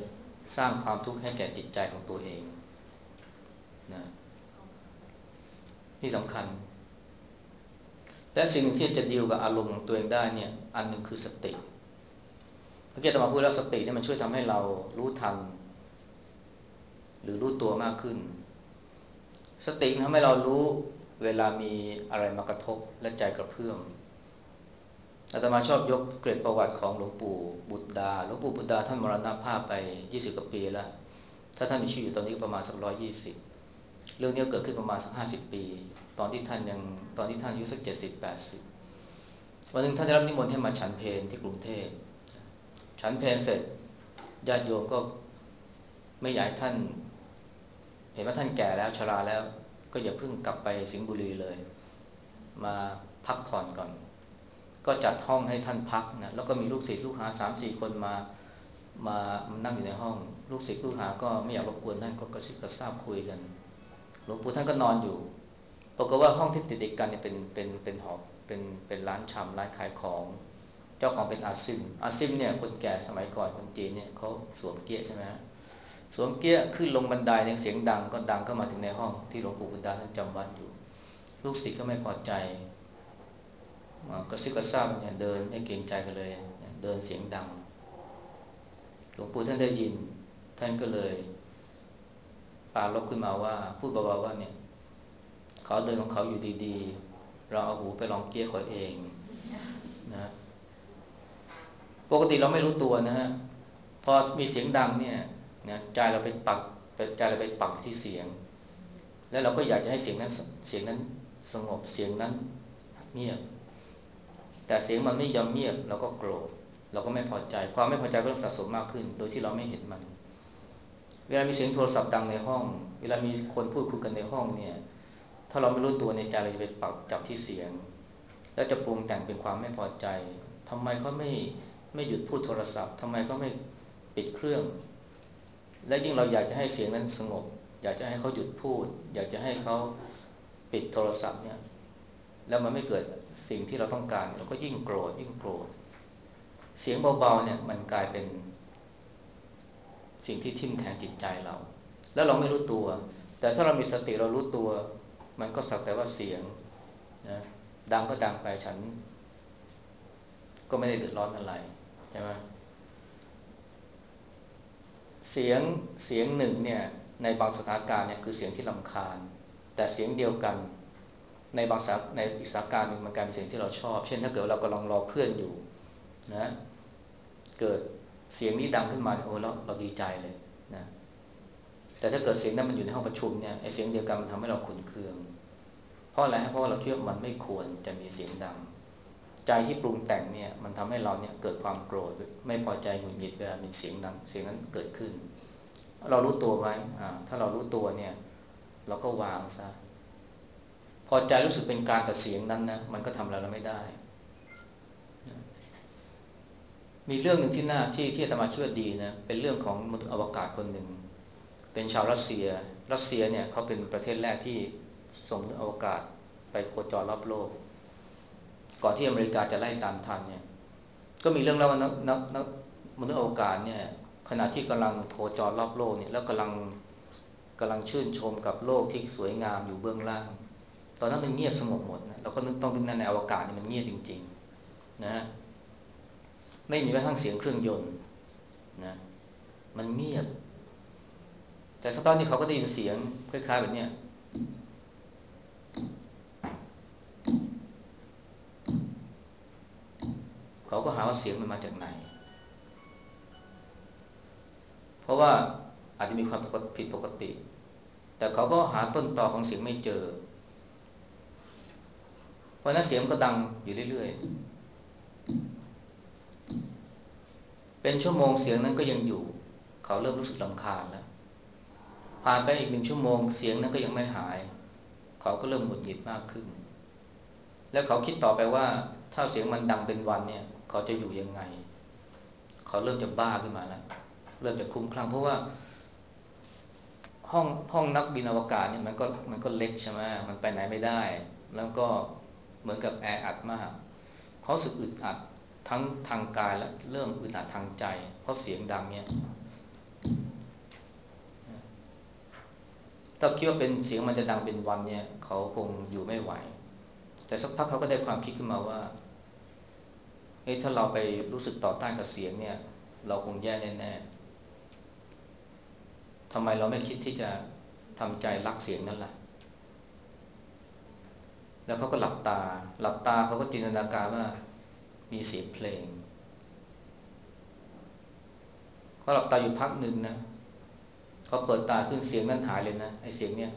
สร้างความทุกข์ให้แก่จิตใจของตัวเองนะที่สำคัญและสิ่งที่จะดีลกับอารมณ์ของตัวเองได้เนี่ยอันหนึ่งคือสติเมื่อกี้อาตมาพูดแล้วสติเนี่ยมันช่วยทำให้เรารู้ทันหรือรู้ตัวมากขึ้นสติทำให้เรารู้เวลามีอะไรมากระทบและใจกระเพื่อมอาตมาชอบยกเกร็ดประวัติของหลวงปู่บุตรดาหลวงปู่บุตรดาท่านมรณภาพไปยี่สิบกว่าปีแล้วถ้าท่านมีชีวิตอยู่ตอนนี้ก็ประมาณสักร้อยยี่สิบเรื่องนี้เกิดขึ้นประมาณสักห้าสิบปีตอนที่ท่านยังตอนที่ท่านอายุสักเจ็ดสิบแปดสิบวันหนึ่งท่านได้รับนิมนต์ให้มาฉันเพลที่กรุงเทพฉันเพลเสร็จญาติโยมก็ไม่อยากให้ท่านเห็นว่าท่านแก่แล้วชราแล้วก็อย่าเพิ่งกลับไปสิงห์บุรีเลยมาพักผ่อนก่อนก็จัดห้องให้ท่านพักนะแล้วก็มีลูกศิษย์ลูกหา สามสี่ คนมามานั่งอยู่ในห้องลูกศิษย์ลูกหาก็ไม่อยากรบกวนท่านก็กระซิบกระซาบคุยกันหลวงปู่ท่านก็นอนอยู่ปรากฏว่าห้องที่ติดๆกันเนี่ยเป็นเป็นเป็นหอเป็นเป็นร้านชำร้านขายของเจ้าของเป็นอาซิมอาซิมเนี่ยคนแก่สมัยก่อนคนจีนเนี่ยเขาสวมเกียร์ใช่ไหมสวมเกียร์ขึ้นลงบันไดเนี่ยเสียงดังก็ดังก็มาถึงในห้องที่หลวงปู่บุญดาท่านจำวัดอยู่ลูกศิษย์ก็ไม่พอใจกระซิบกระซาบเนี่ยเดินไม่เกรงใจกันเลยเดินเสียงดังหลวงปู่ท่านได้ยินท่านก็เลยปาลบขึ้นมาว่าพูดเบาๆว่าเนี่ยเขาเดินของเขาอยู่ดีๆเราเอาหูไปลองเกี้ยเขาเองนะปกติเราไม่รู้ตัวนะฮะพอมีเสียงดังเนี่ยนะใจเราไปปักใจเราไปปักที่เสียงแล้วเราก็อยากจะให้เสียงนั้นเสียงนั้นสงบเสียงนั้นเงียบแต่เสียงมันไม่ยอมเงียบเราก็โกรธเราก็ไม่พอใจความไม่พอใจก็สะสมมากขึ้นโดยที่เราไม่เห็นมันเวลามีเสียงโทรศัพท์ดังในห้องเวลามีคนพูดคุยกันในห้องเนี่ยถ้าเราไม่รู้ตัวในใจเราจะไปปักจับที่เสียงแล้วจะปรุงแต่งเป็นความไม่พอใจทำไมเขาไม่ไม่หยุดพูดโทรศัพท์ทำไมเขาไม่ปิดเครื่องและยิ่งเราอยากจะให้เสียงนั้นสงบอยากจะให้เขาหยุดพูดอยากจะให้เขาปิดโทรศัพท์เนี่ยแล้วมันไม่เกิดสิ่งที่เราต้องการเราก็ยิ่งโกรธยิ่งโกรธเสียงเบาๆเนี่ยมันกลายเป็นสิ่งที่ทิ่มแทงจิตใจเราแล้วเราไม่รู้ตัวแต่ถ้าเรามีสติเรารู้ตัวมันก็สักแต่ว่าเสียงนะดังก็ดังไปฉันก็ไม่ได้เดือดร้อนอะไรใช่ไหมเสียงเสียงหนึ่งเนี่ยในบางสถานการณ์เนี่ยคือเสียงที่รำคาญแต่เสียงเดียวกันในบางสถานในอีกสถานการณ์หนึ่งมันกลายเป็นเสียงที่เราชอบเช่นถ้าเกิดเรากำลังรอเพื่อนอยู่นะเกิดเสียงนี้ดังขึ้นมาโอ้เราเราดีใจเลยนะแต่ถ้าเกิดเสียงนั้นมันอยู่ในห้องประชุมเนี่ยไอ้เสียงเดียวกันมันทำให้เราขุ่นเคืองเพราะอะไรเพราะว่าเราคิดว่ามันไม่ควรจะมีเสียงดังใจที่ปรุงแต่งเนี่ยมันทำให้เราเนี่ยเกิดความโกรธไม่พอใจหงุดหงิดเวลามีเสียงดังเสียงนั้นเกิดขึ้นเรารู้ตัวไหมอ่าถ้าเรารู้ตัวเนี่ยเราก็วางซะพอใจรู้สึกเป็นกลางกับเสียงนั้นนะมันก็ทำอะไรเราไม่ได้มีเรื่องหนึ่งที่น่าที่ที่อาตมาคิดว่าดีนะเป็นเรื่องของมนุษย์อวกาศคนหนึ่งเป็นชาวรัสเซียรัสเซียเนี่ยเขาเป็นประเทศแรกที่ส่งมนุษย์อวกาศไปโคจรรอบโลกก่อนที่อเมริกาจะไล่ตามทันเนี่ยก็มีเรื่องเล่าว่านักนักนักมนุษย์อวกาศเนี่ยขณะที่กำลังโคจรรอบโลกเนี่ยแล้วกำลังกำลังชื่นชมกับโลกที่สวยงามอยู่เบื้องล่างตอนนั้นมันเงียบสงบหมดนะเราก็นึกต้องนึกในอวกาศนี่มันเงียบจริงๆนะไม่มีแม้กระทั่งเสียงเครื่องยนต์นะมันเงียบแต่สักพักนี่เขาก็ได้ยินเสียงคล้ายๆแบบนี้เขาก็หาว่าเสียงมันมาจากไหนเพราะว่าอาจจะมีความผิดปกติแต่เขาก็หาต้นตอของเสียงไม่เจอเพราะนั้นเสียงก็ดังอยู่เรื่อยๆเป็นชั่วโมงเสียงนั้นก็ยังอยู่เขาเริ่มรู้สึกรำคาญแล้วผ่านไปอีกหนึ่งชั่วโมงเสียงนั้นก็ยังไม่หายเขาก็เริ่มหงุดหงิดมากขึ้นแล้วเขาคิดต่อไปว่าถ้าเสียงมันดังเป็นวันเนี่ยเขาจะอยู่ยังไงเขาเริ่มจะบ้าขึ้นมาแล้วเริ่มจะคลุ้มคลั่งเพราะว่าห้องห้องนักบินอวกาศเนี่ยมันก็มันก็เล็กใช่ไหมมันไปไหนไม่ได้แล้วก็เหมือนกับแออัดมากเขาสึกอึดอัดทั้งทางกายและเริ่มอึดอัดทางใจเพราะเสียงดังเนี่ยถ้าคิดว่าเป็นเสียงมันจะดังเป็นวันเนี่ยเขาคงอยู่ไม่ไหวแต่สักพักเขาก็ได้ความคิดขึ้นมาว่าเอ๊ะถ้าเราไปรู้สึกต่อต้านกับเสียงเนี่ยเราคงแย่แน่ๆทำไมเราไม่คิดที่จะทำใจรักเสียงนั่นล่ะแล้วเขาก็หลับตาหลับตาเขาก็จินตนาการว่ามีเสียงเพลงเขาหลับตาอยู่พักหนึ่งนะเขาเปิดตาขึ้นเสียงนั้นหายเลยนะไอ้เสียงเนี่ย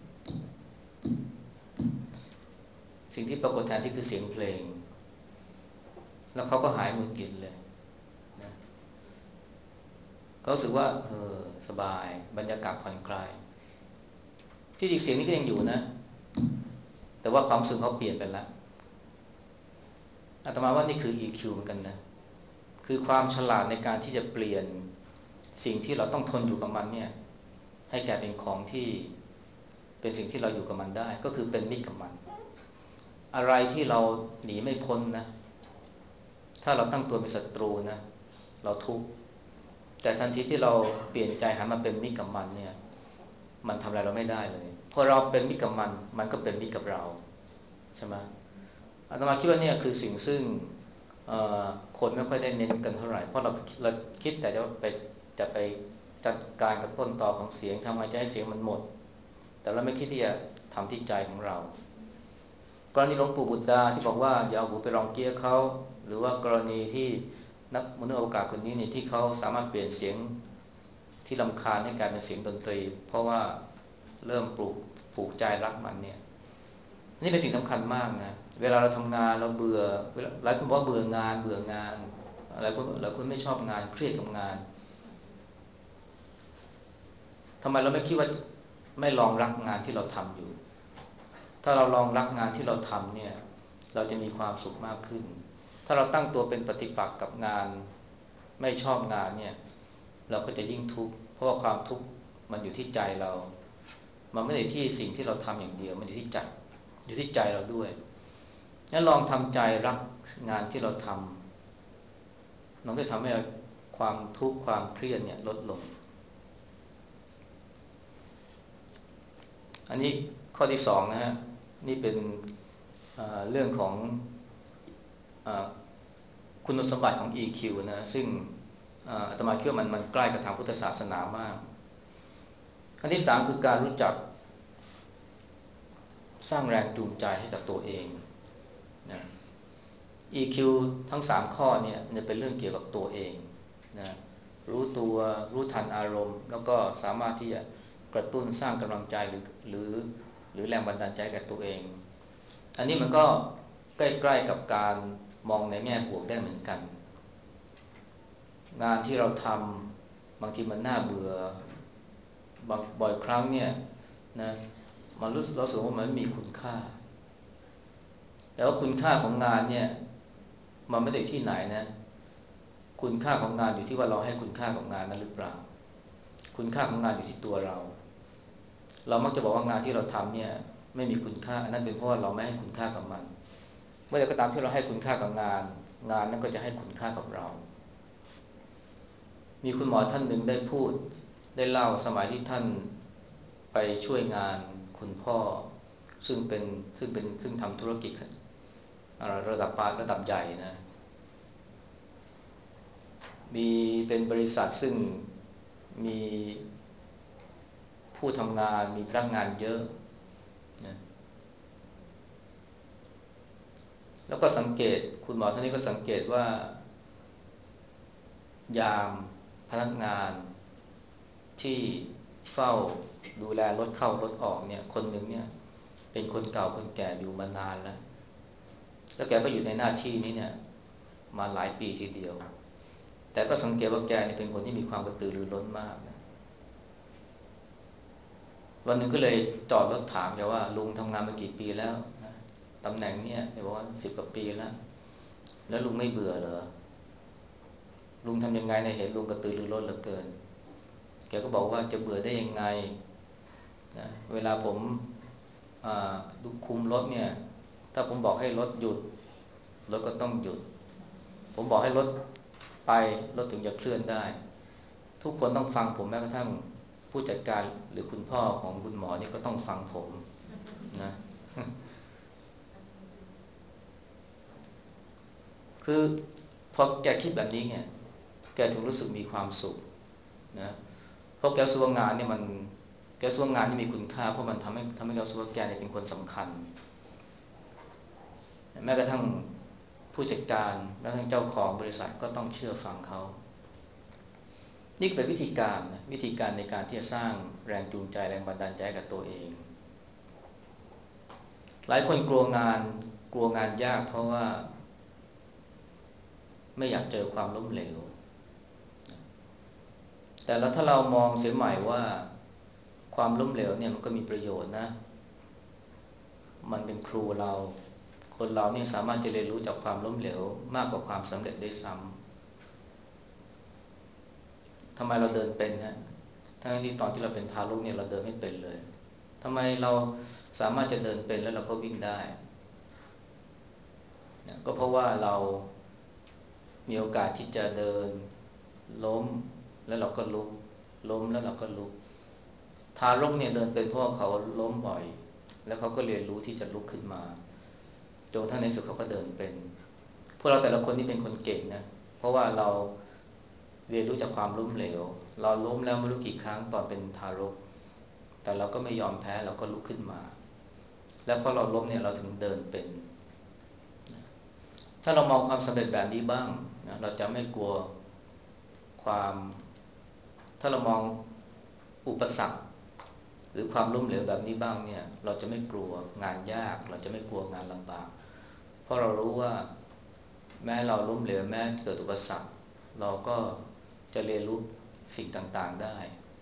สิ่งที่ปรากฏแทนที่คือเสียงเพลงแล้วเขาก็หายหงุดหงิดเลยนะเขารู้สึกว่าเออสบายบรรยากาศผ่อนคลายที่จริงเสียงนี้ก็ยังอยู่นะแต่ว่าความรู้สึกเขาเปลี่ยนไปแล้วอาตมาว่านี่คือ อี คิว เหมือนกันนะคือความฉลาดในการที่จะเปลี่ยนสิ่งที่เราต้องทนอยู่กับมันเนี่ยให้กลายเป็นของที่เป็นสิ่งที่เราอยู่กับมันได้ก็คือเป็นมิตรกับมันอะไรที่เราหนีไม่พ้นนะถ้าเราตั้งตัวเป็นศัตรูนะเราทุกข์แต่ทันทีที่เราเปลี่ยนใจหันมาเป็นมิตรกับมันเนี่ยมันทำอะไรเราไม่ได้เลยพอเราเป็นมิตรกับมันมันก็เป็นมิตรกับเราใช่ไหมอาตมาคิดว่าเนี่ยคือสิ่งซึ่งคนไม่ค่อยได้เน้นกันเท่าไหร่เพราะเราเราคิดแต่จะไปจะไปจัดการกับต้นตอของเสียงทำไงจะให้เสียงมันหมดแต่เราไม่คิดที่จะทำที่ใจของเรากรณีหลวงปู่บุตรดาที่บอกว่าอย่าเอาหูไปรองเกี้ยเขาหรือว่ากรณีที่นักมนุษยอวกาศคนนี้เนี่ยที่เขาสามารถเปลี่ยนเสียงที่รำคาญให้กลายเป็นเสียงดนตรีเพราะว่าเริ่มปลูกผูกใจรักมันเนี่ยนี่เป็นสิ่งสำคัญมากนะเวลาเราทำงานเราเบื่อหลายคนบอกว่าเบื่องานเบื่องานหลายคนหลายคนไม่ชอบงานเครียดกับงานทำไมเราไม่คิดว่าไม่ลองรักงานที่เราทำอยู่ถ้าเราลองรักงานที่เราทำเนี่ยเราจะมีความสุขมากขึ้นถ้าเราตั้งตัวเป็นปฏิปักษ์กับงานไม่ชอบงานเนี่ยเราก็จะยิ่งทุกข์เพราะว่าความทุกข์มันอยู่ที่ใจเรามันไม่ได้ที่สิ่งที่เราทำอย่างเดียวมันอยู่ที่ใจอยู่ที่ใจเราด้วยงั้นลองทำใจรักงานที่เราทำมันก็ทำให้ความทุกข์ความเครียดเนี่ยลดลงอันนี้ข้อที่สองนะฮะนี่เป็นเรื่องของคุณสมบัติของ อี คิว นะซึ่งอาตมาคิดว่ามันมันใกล้กับทางพุทธศาสนามากอันที่สามคือการรู้จักสร้างแรงจูงใจให้กับตัวเองนะ อี คิว ทั้งสามข้อเนี่ยจะเป็นเรื่องเกี่ยวกับตัวเองนะรู้ตัวรู้ทันอารมณ์แล้วก็สามารถที่จะกระตุ้นสร้างกำลังใจหรือหรือหรือแรงบันดาลใจแก่ตัวเองอันนี้มันก็ใกล้ๆกับการมองในแง่บวกได้เหมือนกันงานที่เราทำบางทีมันน่าเบื่อบางบ่อยครั้งเนี่ยนะมันรู้เราสึกว่ามันไม่มีคุณค่าแต่ว่าคุณค่าของงานเนี่ยมันไม่ได้ที่ไหนนะคุณค่าของงานอยู่ที่ว่าเราให้คุณค่ากับงานนั้นหรือเปล่าคุณค่าของงานอยู่ที่ตัวเราเรามักจะบอกว่างานที่เราทำเนี่ยไม่มีคุณค่าอันนั้นเป็นเพราะว่าเราไม่ให้คุณค่ากับมันเมื่อใดก็ตามที่เราให้คุณค่ากับงานงานนั้นก็จะให้คุณค่ากับเรามีคุณหมอท่านหนึ่งได้พูดได้เล่าสมัยที่ท่านไปช่วยงานคุณพ่อซึ่งเป็นซึ่งเป็นซึ่งทำธุรกิจระดับปานระดับใหญ่นะมีเป็นบริษัทซึ่งมีผู้ทำงานมีพนักงานเยอะนะแล้วก็สังเกตคุณหมอท่านนี้ก็สังเกตว่ายามพนักงานที่เฝ้าดูแลรถเข้ารถออกเนี่ยคนหนึ่งเนี่ยเป็นคนเก่าคนแก่อยู่มานานแล้วแล้วแกก็อยู่ในหน้าที่นี้เนี่ยมาหลายปีทีเดียวแต่ก็สังเกตว่าแกนี่เป็นคนที่มีความกระตือรือร้นมากนะวันหนึ่งก็เลยจอดรถถามแกว่าลุงทำงานมากี่ปีแล้วนะตำแหน่งเนี่ยแกบอกว่าสิบกว่าปีแล้วแล้วลุงไม่เบื่อเหรอลุงทำยังไงในเห็นลุงกระตือรือร้นเหลือเกินแกก็บอกว่าจะเบื่อได้ยังไงนะเวลาผมดูคุมรถเนี่ยถ้าผมบอกให้รถหยุดรถก็ต้องหยุดผมบอกให้รถไปรถถึงจะเคลื่อนได้ทุกคนต้องฟังผมแม้กระทั่งผู้จัดการหรือคุณพ่อของคุณหมอนี่ก็ต้องฟังผมนะคือพอแกคิดแบบนี้เนี่ยแกถึงรู้สึกมีความสุขนะเพราะแกรู้สึกว่างานเนี่ยมันแกรู้สึกว่างานนี่มีคุณค่าเพราะมันทำให้ทำให้แกรู้สึกว่าแกเนี่ยเป็นคนสำคัญแม้กระทั่งผู้จัดการแม้กระทั่งเจ้าของบริษัทก็ต้องเชื่อฟังเขานี่เป็นวิธีการนะวิธีการในการที่จะสร้างแรงจูงใจแรงบันดาลใจกับตัวเองหลายคนกลัวงานกลัวงานยากเพราะว่าไม่อยากเจอความล้มเหลวแต่แล้วถ้าเรามองเสียใหม่ว่าความล้มเหลวเนี่ยมันก็มีประโยชน์นะมันเป็นครูเราคนเราเนี่ยสามารถจะเรียนรู้จากความล้มเหลวมากกว่าความสำเร็จได้ซ้ำทำไมเราเดินเป็นฮะทั้งที่ตอนที่เราเป็นทารกเนี่ยเราเดินไม่เป็นเลยทำไมเราสามารถจะเดินเป็นแล้วเราก็วิ่งได้ก็เพราะว่าเรามีโอกาสที่จะเดินล้มแล้วเราก็ลุกล้มแล้วเราก็ลุกทารกเนี่ยเดินเป็นเพราะเขาล้มบ่อยแล้วเขาก็เรียนรู้ที่จะลุกขึ้นมาจนกระทั่งในสุดเขาก็เดินเป็นพวกเราแต่ละคนนี่เป็นคนเก่งนะเพราะว่าเราเรียนรู้จากความล้มเหลวเราล้มแล้วไม่รู้กี่ครั้งตอนเป็นทารกแต่เราก็ไม่ยอมแพ้เราก็ลุกขึ้นมาแล้วพอเราล้มเนี่ยเราถึงเดินเป็นถ้าเรามองความสำเร็จแบบนี้บ้างนะเราจะไม่กลัวความถ้าเรามองอุปสรรคหรือความล้มเหลวแบบนี้บ้างเนี่ยเราจะไม่กลัวงานยากเราจะไม่กลัวงานลำบากเพราะเรารู้ว่าแม้เราล้มเหลวแม้เกิดอุปสรรคเราก็จะเรียนรู้สิ่งต่างๆได้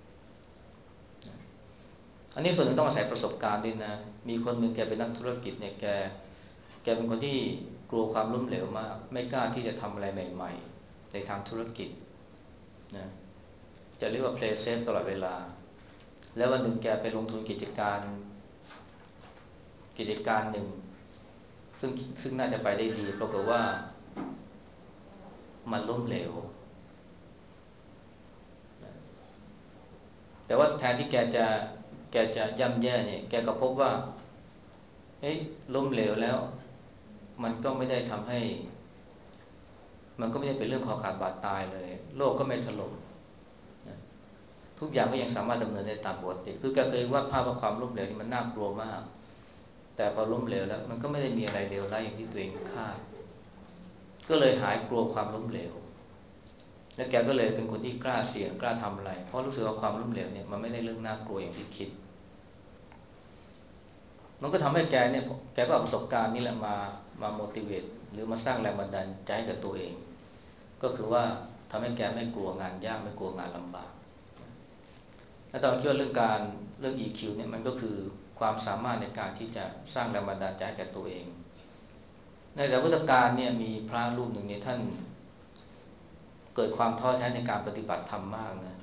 อันนี้ส่วนหนึ่งต้องอาศัยประสบการณ์ด้วยนะมีคนหนึ่งแกเป็นนักธุรกิจเนี่ยแกแกเป็นคนที่กลัวความล้มเหลวมากไม่กล้าที่จะทำอะไรใหม่ๆในทางธุรกิจนะจะเรียกว่า play safe ตลอดเวลาแล้ววันหนึ่งแกไปลงทุนกิจการกิจการหนึ่งซึ่งซึ่งน่าจะไปได้ดีปรากฏว่ามันล้มเหลวแต่ว่าแทนที่แกจะแกจะย่ำแย่เนี่ยแกก็พบว่าเฮ้ยล้มเหลวแล้วมันก็ไม่ได้ทำให้มันก็ไม่ได้เป็นเรื่องคอขาดบาดตายเลยโลกก็ไม่ถล่มนะทุกอย่างก็ยังสามารถดำเนินได้ตามปกติคือแกเคยวาดภาพว่าความล้มเหลวนี่มันน่ากลัวมากแต่พอล้มเหลวแล้วมันก็ไม่ได้มีอะไรเลวร้ายอย่างที่ตัวเองคาดก็เลยหายกลัวความล้มเหลวและแกก็เลยเป็นคนที่กล้าเสี่ยงกล้าทำอะไรเพราะรู้สึกว่าความล้มเหลวเนี่ยมันไม่ได้เรื่องน่ากลัวอย่างที่คิดมันก็ทำให้แกเนี่ยแกก็เอาประสบการณ์นี่แหละมามา motivate หรือมาสร้างแรงบันดาลใจให้กับตัวเองก็คือว่าทำให้แกไม่กลัวงานยากไม่กลัวงานลำบากและตอนคิดว่าเรื่องการเรื่อง อี คิว เนี่ยมันก็คือความสามารถในการที่จะสร้างแรงบันดาลใจให้กับตัวเองในสมัยพุทธกาลเนี่ยมีพระรูปหนึ่งเนี่ยท่านเกิดความท้อแท้ในการปฏิบัติธรรมมากนะ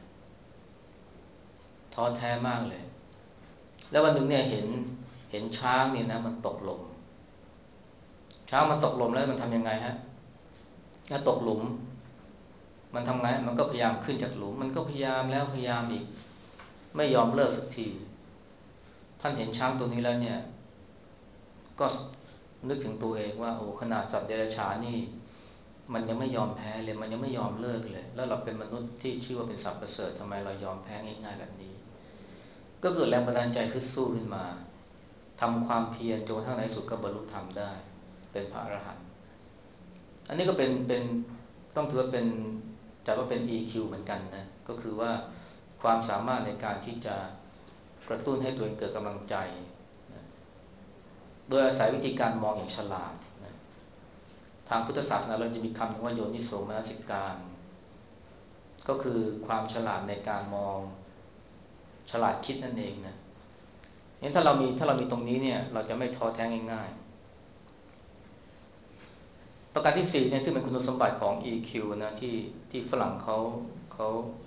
ท้อแท้มากเลยแล้ววันหนึ่งเนี่ยเห็นเห็นช้างเนี่ยนะมันตกหลุมช้างมันตกหลุมแล้วมันทำยังไงฮะถ้าตกหลุมมันทำไงมันก็พยายามขึ้นจากหลุมมันก็พยายามแล้วพยายามอีกไม่ยอมเลิกสักทีท่านเห็นช้างตัวนี้แล้วเนี่ยก็นึกถึงตัวเองว่าโอ้ขนาดสัตว์เดรัจฉานนี่มันยังไม่ยอมแพ้เลยมันยังไม่ยอมเลิกเลยแล้วเราเป็นมนุษย์ที่ชื่อว่าเป็นสัตว์ประเสริฐทำไมเรายอมแพ้ง่ายๆแบบนี้ก็เกิดแรงบันดาลใจขึ้นสู้ขึ้นมาทำความเพียรจนกระทั่งในสุดก็บรรลุธรรมได้เป็นพระอรหันต์อันนี้ก็เป็นเป็นต้องถือว่าเป็นจัดว่าเป็น อี คิว เหมือนกันนะก็คือว่าความสามารถในการที่จะกระตุ้นให้ตัวเองเกิดกำลังใจนะโดยอาศัยวิธีการมองอย่างฉลาดนะทางพุทธศาสนาเราจะมีคำว่าโยนิโสมนสิการก็คือความฉลาดในการมองฉลาดคิดนั่นเองนะงั้นถ้าเรามีถ้าเรามีตรงนี้เนี่ยเราจะไม่ท้อแท้ง่ายๆประการที่สี่เนี่ยซึ่งเป็นคุณสมบัติของ อี คิว นะที่ที่ฝรั่งเขาเขา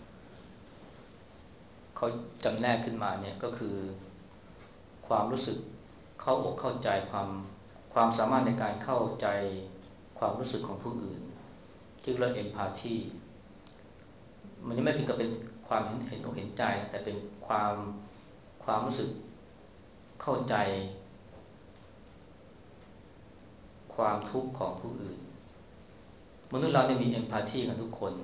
เขาจำแนกขึ้นมาเนี่ยก็คือความรู้สึกเข้าอกเข้าใจความความสามารถในการเข้าใจความรู้สึกของผู้อื่นที่เรียก empathy มันยังไม่ถึงกับเป็นควความเห็นเห็นอกเห็นใจนะแต่เป็นความความรู้สึกเข้าใจความทุกข์ของผู้อื่นมนุษย์เราเนี่ยมีเอมพาธีกันทุกคน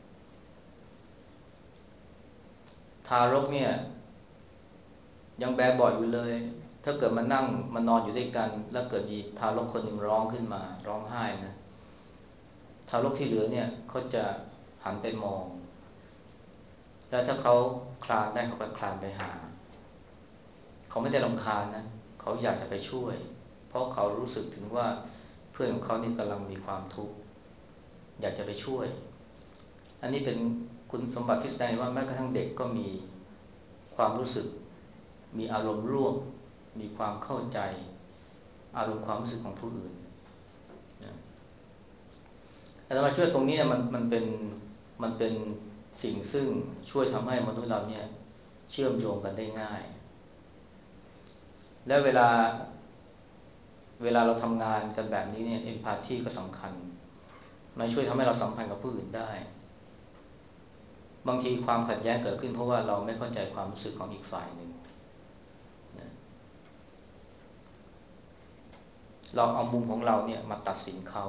ทารกเนี่ยยังแบบเบาะอยู่เลยถ้าเกิดมานั่งมานอนอยู่ด้วยกันแล้วเกิดมีทารกคนหนึ่งร้องขึ้นมาร้องไห้นะทารกที่เหลือเนี่ยเขาจะหันไปมองแล้วถ้าเขาคลานได้เขาก็คลานไปหาเขาไม่ได้รำคาญนะเขาอยากจะไปช่วยเพราะเขารู้สึกถึงว่าเพื่อนของเขานี่กำลังมีความทุกข์อยากจะไปช่วยอันนี้เป็นคุณสมบัติที่แสดงว่าแม้กระทั่งเด็กก็มีความรู้สึกมีอารมณ์ร่วมมีความเข้าใจอารมณ์ความรู้สึกของผู้อื่นนะอาตมาช่วยตรงนี้มันมันเป็นมันเป็นสิ่งซึ่งช่วยทำให้มนุษย์เราเนี่ยเชื่อมโยงกันได้ง่ายและเวลาเวลาเราทำงานกันแบบนี้เนี่ยเอมพาธีก็สำคัญมาช่วยทำให้เราสัมพันธ์กับผู้อื่นได้บางทีความขัดแย้งเกิดขึ้นเพราะว่าเราไม่เข้าใจความรู้สึกของอีกฝ่ายหนึ่งนะเราเอามุมของเราเนี่ยมาตัดสินเขา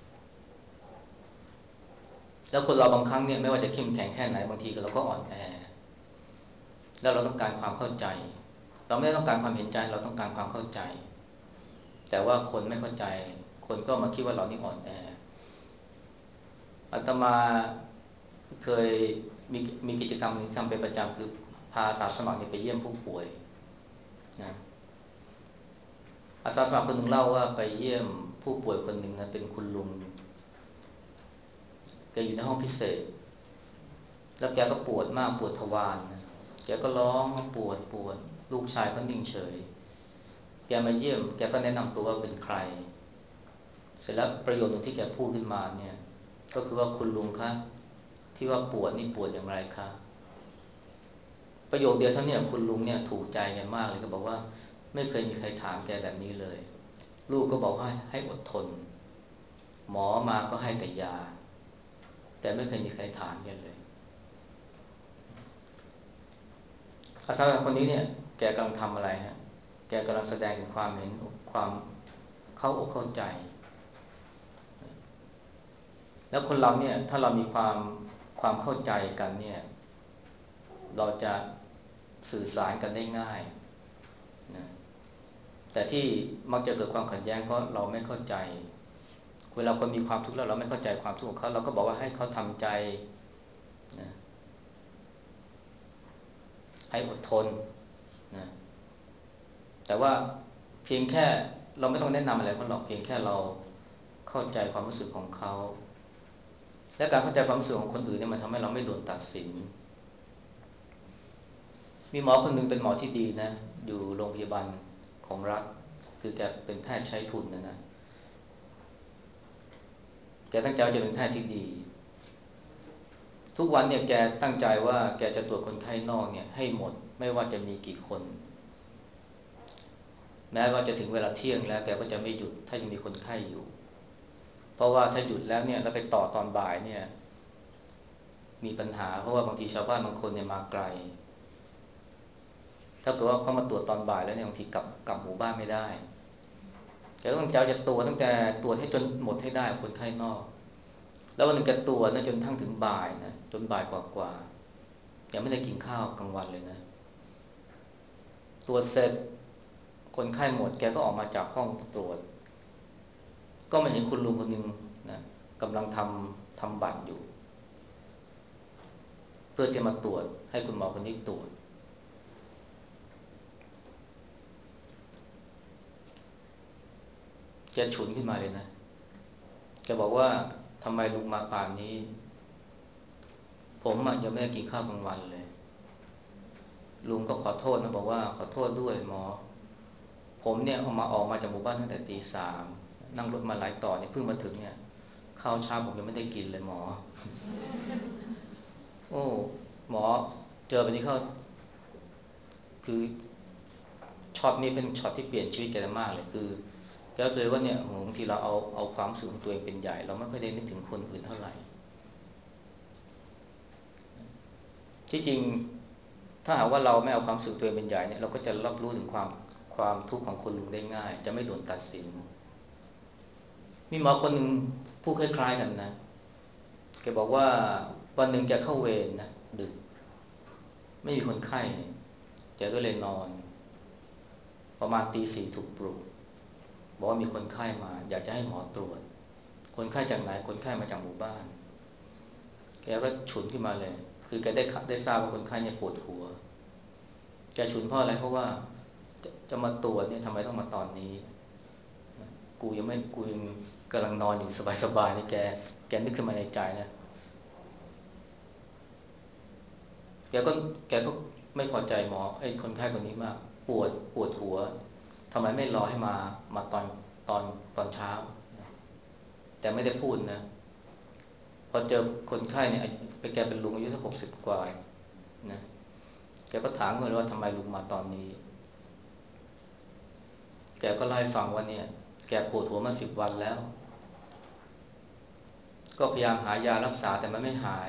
แล้วคนเราบางครั้งเนี่ยไม่ว่าจะเข้มแข็งแค่ไหนบางทีเราก็อ่อนแอแล้วเราต้องการความเข้าใจเราไม่ต้องการความเห็นใจเราต้องการความเข้าใจแต่ว่าคนไม่เข้าใจคนก็มาคิดว่าเรานี่อ่อนแออาตมาเคยมีมีกิจกรรมนี้ทำเป็นประจำคือพาอาสาสมัครไปเยี่ยมผู้ป่วยนะอาสาสมัครคนหนึ่งเล่าว่าไปเยี่ยมผู้ป่วยคนหนึ่งนะเป็นคุณลุงแกอยู่ในห้องพิเศษแล้วแกก็ปวดมากปวดทวารนะแกก็ร้องปวดปวดลูกชายก็นิ่งเฉยแกมาเยี่ยมแกก็แนะนำตัวว่าเป็นใครเสร็จแล้วประโยชน์หนึ่งที่แกพูดขึ้นมาเนี่ยก็คือว่าคุณลุงคะที่ว่าปวดนี่ปวดอย่างไรคะประโยคเดียวเท่านี้คุณลุงเนี่ยถูกใจแกมากเลยก็บอกว่าไม่เคยมีใครถามแกแบบนี้เลยลูกก็บอกให้ให้อดทนหมอมาก็ให้แต่ยาแต่ไม่เคยมีใครถามแกเลยอาสาสมัครคนนี้เนี่ยแกกำลังทำอะไรฮะแกกำลังแสดงถึงความเห็นความเข้าอกเข้าใจแล้วคนเราเนี่ยถ้าเรามีความความเข้าใจกันเนี่ยเราจะสื่อสารกันได้ง่ายนะแต่ที่มักจะเกิดความขัดแย้งเพราะเราไม่เข้าใจเวลาคนมีความทุกข์แล้วเราไม่เข้าใจความทุกข์ของเขาเราก็บอกว่าให้เขาทำใจนะให้อดทนนะแต่ว่าเพียงแค่เราไม่ต้องแนะนำอะไรเขาหรอกเพียงแค่เราเข้าใจความรู้สึกของเขาและการเข้าใจความรู้สึกของคนอื่นเนี่ยมันทำให้เราไม่โดนตัดสินมีหมอคนหนึ่งเป็นหมอที่ดีนะอยู่โรงพยาบาลของรัฐคือแกเป็นแพทย์ใช้ทุนนะนะแกตั้งใจว่าจะเป็นแพทย์ที่ดีทุกวันเนี่ยแกตั้งใจว่าแกจะตรวจคนไข้นอกเนี่ยให้หมดไม่ว่าจะมีกี่คนแม้ว่าจะถึงเวลาเที่ยงแล้วแกก็จะไม่หยุดถ้ายังมีคนไข้อยู่เพราะว่าถ้าหยุดแล้วเนี่ยแล้วไปต่อตอนบ่ายเนี่ยมีปัญหาเพราะว่าบางทีชาวบ้านบางคนเนี่ยมาไกลถ้าเกิดว่าเขามาตรวจตอนบ่ายแล้วเนี่ยบางทีกลับกลับหมู่บ้านไม่ได้แกก็ต้องเจ้าจะตรวจตั้งแต่ตรวจให้จนหมดให้ได้คนไข้นอกแล้ววันหนึ่งแกตรวจนะจนทั้งถึงบ่ายนะจนบ่ายกว่าๆยังไม่ได้กินข้าวกลางวันเลยนะตรวจเสร็จคนไข้หมดแกก็ออกมาจากห้องตรวจก็มาเห็นคุณลุงคนหนึ่งนะกำลังทำทำบัตรอยู่เพื่อจะมาตรวจให้คุณหมอคนนี้ตรวจแกฉุนขึ้นมาเลยนะแกบอกว่าทำไมลุงมาป่านนี้ผมอ่ะยังไม่ได้กินข้าวกลางวันเลยลุงก็ขอโทษนะบอกว่าขอโทษด้วยหมอผมเนี่ยออกมาออกมาจากหมู่บ้านตั้งแต่ตีสามนั่งรถมาหลายต่อเนี่ยเพิ่งมาถึงเนี่ยข้าวเช้าผมยังไม่ได้กินเลยหมอโอ้หมอเจอแบบนี้เขาคือช็อตนี้เป็นช็อตที่เปลี่ยนชีวิตแกมากเลยคือแกเลยว่าเนี่ยบางทีเราเอาเอาความสูงตัวเองเป็นใหญ่เราไม่ค่อยได้นึกถึงคนอื่นเท่าไหร่ที่จริงถ้าหากว่าเราไม่เอาความรู้สึกตัวเองเป็นใหญ่เนี่ยเราก็จะรับรู้ถึงความความทุกข์ของคนลุงได้ง่ายจะไม่โดนตัดสินมีหมอคนหนึ่งพูดคล้ายๆกันนะแกบอกว่าวันหนึ่งแกเข้าเวรนะดึกไม่มีคนไข้เนี่ยแกก็เลยนอนประมาณตีสี่ถูกปลุกบอกว่ามีคนไข้มาอยากจะให้หมอตรวจคนไข้จากไหนคนไข้มาจากหมู่บ้านแกก็ฉุนขึ้นมาเลยคือแกได้ได้ทราบว่าคนไข้เนี่ยปวดหัวแกฉุนเพราะอะไรเพราะว่าจะจะมาตรวจเนี่ยทำไมต้องมาตอนนี้กูยังไม่กูยังกำลังนอนอยู่สบายๆนี่แกแกนึกขึ้นมาในใจนะแกก็แกก็ไม่พอใจหมอไอ้คนไข้คนนี้มากปวดปวดหัวทำไมไม่รอให้มามาตอนตอนตอนเช้าแต่ไม่ได้พูดนะพอเจอคนไข้เนี่ยไปแกเป็นลุงอายุสักหกสิบกว่านะแกก็ถามเลยว่าทำไมลุงมาตอนนี้แกก็เล่าให้ฟังว่าเนี่ยแกปวดหัวมาสิบวันแล้วก็พยายามหายารักษาแต่มันไม่หาย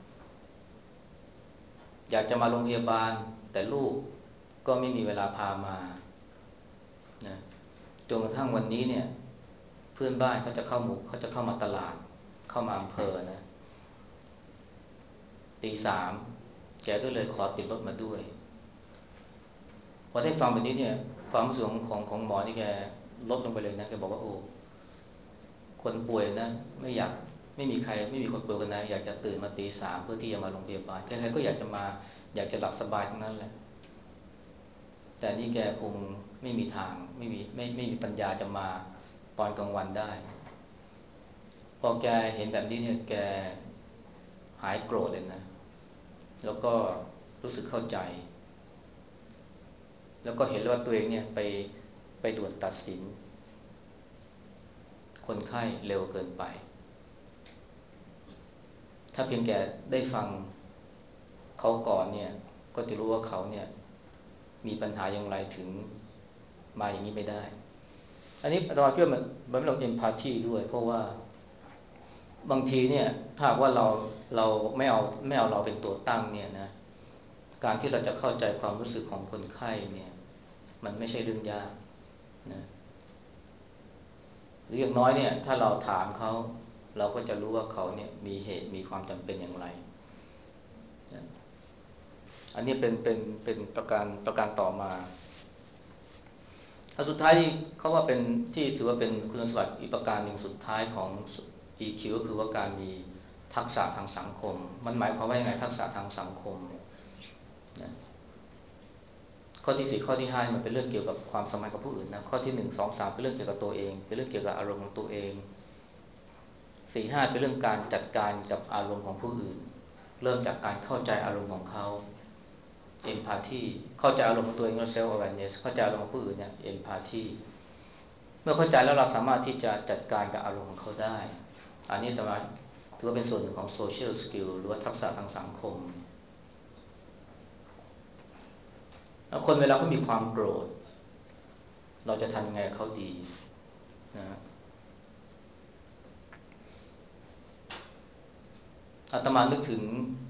อยากจะมาโรงพยาบาลแต่ลูกก็ไม่มีเวลาพามานะจนกระทั่งวันนี้เนี่ยเพื่อนบ้านเขาจะเข้าหมู่เขาจะเข้ามาตลาดเข้ามาอำเภอนะตีสามแกก็เลยขอติดรถมาด้วยพอได้ฟังแบบนี้เนี่ยความรู้สึกของของของหมอนี่แกลดลงไปเลยนะแกบอกว่าโอ้คนป่วยนะไม่อยากไม่มีใครไม่มีคนป่วยคนไหนอยากจะตื่นมาตีสามเพื่อที่จะมาโรงพยาบาลใครๆก็อยากจะมาอยากจะหลับสบายทั้งนั้นแหละแต่นี่แกคงไม่มีทางไม่มีไม่ไม่มีปัญญาจะมาตอนกลางวันได้พอแกเห็นแบบนี้เนี่ยแกหายโกรธเลยนะแล้วก็รู้สึกเข้าใจแล้วก็เห็นว่าตัวเองเนี่ยไปไปด่วนตัดสินคนไข้เร็วเกินไปถ้าเพียงแกได้ฟังเขาก่อนเนี่ยก็จะรู้ว่าเขาเนี่ยมีปัญหาอย่างไรถึงมาอย่างนี้ไม่ได้อันนี้อาตมาคิดว่ามันมันเราเอ็มพาธีด้วยเพราะว่าบางทีเนี่ยถ้าหากว่าเราเราไม่เอาไม่เอาเราเป็นตัวตั้งเนี่ยนะการที่เราจะเข้าใจความรู้สึกของคนไข้เนี่ยมันไม่ใช่เรื่องยากนะหรืออย่างน้อยเนี่ยถ้าเราถามเขาเราก็จะรู้ว่าเขาเนี่ยมีเหตุมีความจำเป็นอย่างไรนะอันนี้เป็นเป็นเป็นประการประการต่อมาอันสุดท้ายที่เขาว่าเป็นที่ถือว่าเป็นคุณสมบัติอีกประการหนึ่งสุดท้ายของ อี คิว ก็คือว่าการมีทักษะทางสังคมมันหมายความว่ายังไงทักษะทางสังคมนะข้อที่สี่ข้อที่ห้ามันเป็นเรื่องเกี่ยวกับความสัมพันธ์กับผู้อื่นนะข้อที่หนึ่งสองสามเป็นเรื่องเกี่ยวกับตัวเองเป็นเรื่องเกี่ยวกับอารมณ์ของตัวเองสี่ห้าเป็นเรื่องการจัดการกับอารมณ์ของผู้อื่นเริ่มจากการเข้าใจอารมณ์ของเขา empathy เข้าใจอารมณ์ของตัวเอง self awareness เข้าใจอารมณ์ของผู้อื่นเนี่ย empathy เมื่อเข้าใจแล้วเราสามารถที่จะจัดการกับอารมณ์ของเขาได้อันนี้ถือว่าถือว่าเป็นส่วนหนึ่งของ social skill หรือว่าทักษะทางสังคมแล้วคนเวลาเขามีความโกรธเราจะทำยังไงเขาดีนะอาตมานึกถึง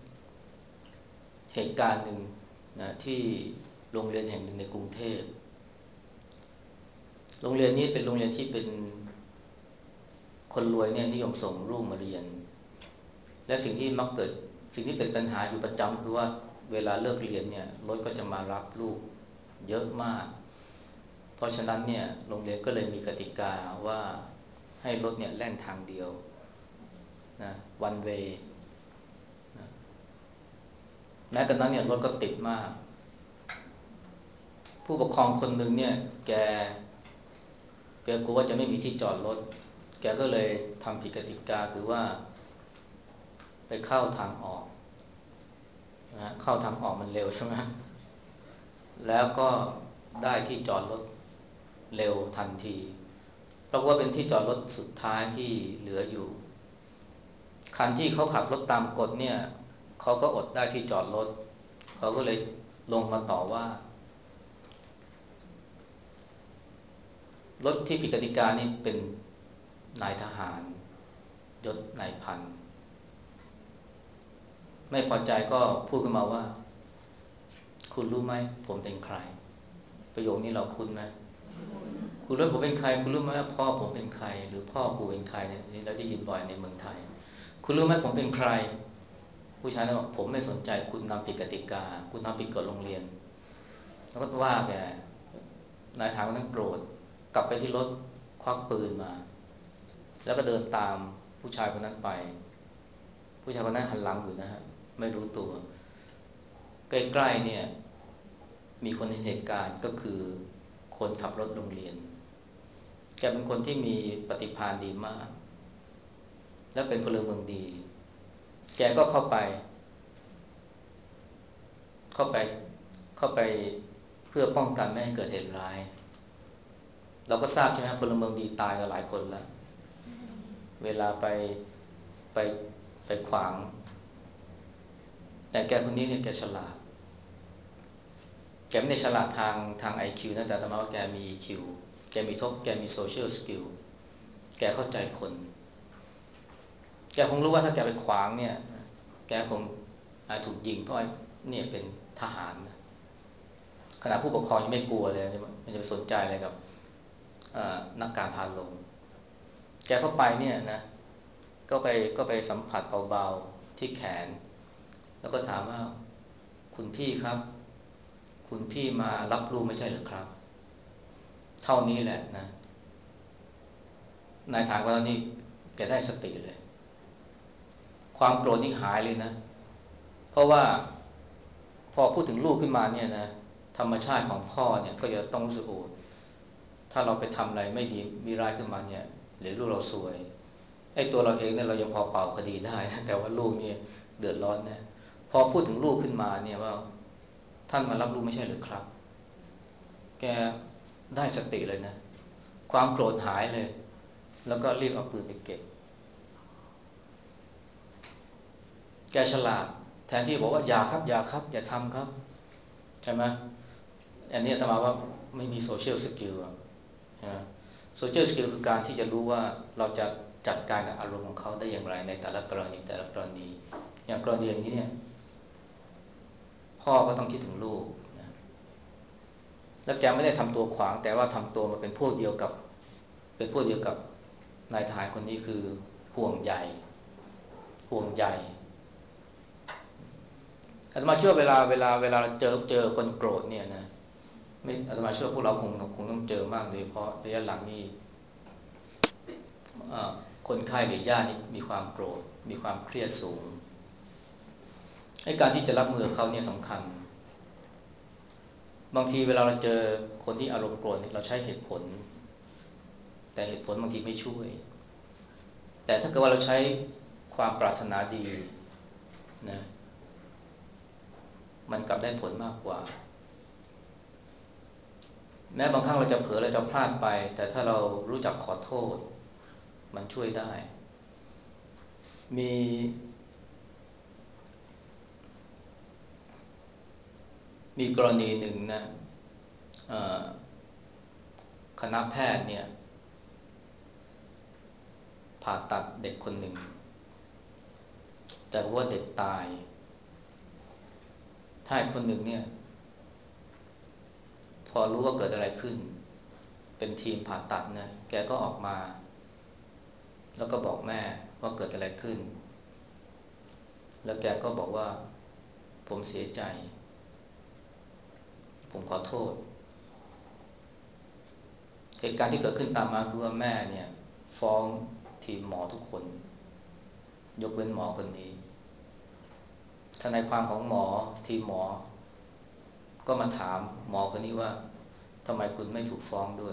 เหตุการณ์หนึ่งนะที่โรงเรียนแห่งหนึ่งในกรุงเทพโรงเรียนนี้เป็นโรงเรียนที่เป็นคนรวยเนี่ยนิยมส่งลูกมาเรียนและสิ่งที่มักเกิดสิ่งที่เป็นปัญหาอยู่ประจำคือว่าเวลาเลิกเรียนเนี่ยรถก็จะมารับลูกเยอะมากเพราะฉะนั้นเนี่ยโรงเรียนก็เลยมีกติกาว่าให้รถเนี่ยแล่นทางเดียวนะ one way นะแม้กระนั้นเนี่ยรถก็ติดมากผู้ปกครองคนหนึ่งเนี่ยแกแกกลัวว่าจะไม่มีที่จอดรถแกก็เลยทำผิดกติกาคือว่าไปเข้าทางออกนะเข้าทางออกมันเร็วใช่ไหมแล้วก็ได้ที่จอดรถเร็วทันทีเพราะว่าเป็นที่จอดรถสุดท้ายที่เหลืออยู่คันที่เขาขับรถตามกฎเนี่ยเขาก็อดได้ที่จอดรถเขาก็เลยลงมาต่อว่ารถที่ผิดกติกานี่เป็นนายทหารยศนายพันไม่พอใจก็พูดขึ้นมาว่าคุณรู้ไหมผมเป็นใครประโยคนี้เราคุ้นไหมคุณรู้ผมเป็นใครคุณรู้ไหมว่าพ่อผมเป็นใครหรือพ่อกูเป็นใครเนี่ยนี่เราได้ยินบ่อยในเมืองไทยคุณรู้ไหมผมเป็นใครผู้ชายนั้นบอกผมไม่สนใจคุณทำผิดกติกาคุณทำผิดกฎโรงเรียนแล้วก็ว่าแกนายทหารคนนั้นโกรธกลับไปที่รถควักปืนมาแล้วก็เดินตามผู้ชายคนนั้นไปผู้ชายคนนั้นหันหลังอยู่นะฮะไม่รู้ตัวใกล้ๆเนี่ยมีคนเห็นเหตุการณ์ก็คือคนขับรถโรงเรียนแกเป็นคนที่มีปฏิภาณดีมากและเป็นพลเมืองดีแกก็เข้าไปเข้าไปเข้าไปเพื่อป้องกันไม่ให้เกิดเหตุร้ายเราก็ทราบใช่ไหมพลเมืองดีตายกันหลายคนแล้วเวลาไปไปไปขวางแต่แกคนนี้เนี่ยแกฉลาดแกไม่ได้ฉลาดทางทาง ไอ คิว นะแต่ธรรมะว่าแกมี อี คิว แกมีทบแกมีโซเชียลสกิลแกเข้าใจคนแกคงรู้ว่าถ้าแกไปขวางเนี่ยแกคงอาจถูกยิงเพราะเนี่ยเป็นทหารนะขณะผู้ปกครองยังไม่กลัวเลยมันจะไปสนใจอะไรกับนักการพาลงแกเข้าไปเนี่ยนะก็ไปก็ไปสัมผัสเบาๆที่แขนแล้วก็ถามว่าคุณพี่ครับคุณพี่มารับรู้ไม่ใช่หรือครับเท่านี้แหละนะนายทหารคนนี้แกได้สติเลยความโกรธนี่หายเลยนะเพราะว่าพอพูดถึงลูกขึ้นมาเนี่ยนะธรรมชาติของพ่อเนี่ยก็จะต้องรู้สึกโอ้ถ้าเราไปทำอะไรไม่ดีมีร้ายขึ้นมาเนี่ยหรือลูกเราซวยไอ้ตัวเราเองเนี่ยเรายังพอเป่าคดีได้แต่ว่าลูกเนี่ยเดือดร้อนนะพอพูดถึงลูกขึ้นมาเนี่ยว่าท่านมารับรู้ไม่ใช่หรือครับแกได้สติเลยนะความโกรธหายเลยแล้วก็รีบเอาปืนไปเก็บแกฉลาดแทนที่บอกว่าอย่าครับอย่าครับอย่าทำครับใช่ไหมอันนี้อาตมาว่าไม่มีโซเชียลสกิลอะโซเชียลสกิลคือการที่จะรู้ว่าเราจะจัดการกับอารมณ์ของเขาได้อย่างไรในแต่ละกรณีแต่ละกรณีอย่างกรณีอย่างนี้เนี่ยพ่อก็ต้องคิดถึงลูกนะแล้วแกไม่ได้ทำตัวขวางแต่ว่าทำตัวมาเป็นพวกเดียวกับเป็นพวกเดียวกับนายทหารคนนี้คือห่วงใยห่วงใยอาตมาเชื่อเวลาเวลาเวลาเจอเจอคนโกรธเนี่ยนะไม่อาตมาเชื่อพวกเราคงคงต้องเจอมากเลยเพราะระยะหลังนี้คนไข้หรือญาตินี่มีความโกรธมีความเครียดสูงให้การที่จะรับมือเขาเนี่ยสำคัญบางทีเวลาเราเจอคนที่อารมณ์โกรธเราใช้เหตุผลแต่เหตุผลบางทีไม่ช่วยแต่ถ้าเกิดว่าเราใช้ความปรารถนาดีนะมันกลับได้ผลมากกว่าแม้บางครั้งเราจะเผลอเราจะพลาดไปแต่ถ้าเรารู้จักขอโทษมันช่วยได้มีมีกรณีหนึ่งนะคณะแพทย์เนี่ยผ่าตัดเด็กคนหนึ่งแต่ว่าเด็กตายแพทย์คนหนึ่งเนี่ยพอรู้ว่าเกิดอะไรขึ้นเป็นทีมผ่าตัดนะแกก็ออกมาแล้วก็บอกแม่ว่าเกิดอะไรขึ้นแล้วแกก็บอกว่าผมเสียใจผมขอโทษเหตุการณ์ที่เกิดขึ้นตามมาคือว่าแม่เนี่ยฟ้องทีมหมอทุกคนยกเว้นหมอคนนี้ทนายความของหมอทีมหมอก็มาถามหมอคนนี้ว่าทำไมคุณไม่ถูกฟ้องด้วย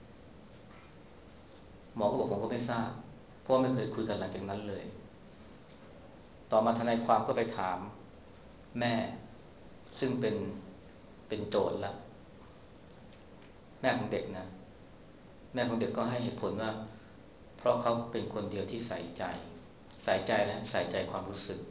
หมอก็บอกผมก็ไม่ทราบเพราะไม่เคยคุยกันหลังจากนั้นเลยต่อมาทนายความก็ไปถามแม่ซึ่งเป็นเป็นโจทย์ละแม่ของเด็กนะแม่ของเด็กก็ให้เหตุผลว่าเพราะเขาเป็นคนเดียวที่ใส่ใจใส่ใจและใส่ใจความรู้สึก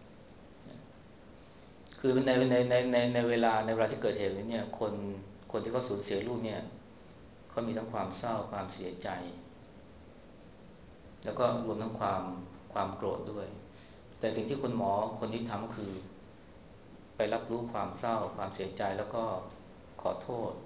คือในในในในในเวลาในเวลาที่เกิดเหตุนี้เนี่ยคนคนที่เขาสูญเสียลูกเนี่ยเขามีทั้งความเศร้าความเสียใจแล้วก็รวมทั้งความความโกรธด้วยแต่สิ่งที่คุณหมอคนนี้ทำก็คือไปรับรู้ความเศร้าความเสียใจแล้วก็ขอโทษ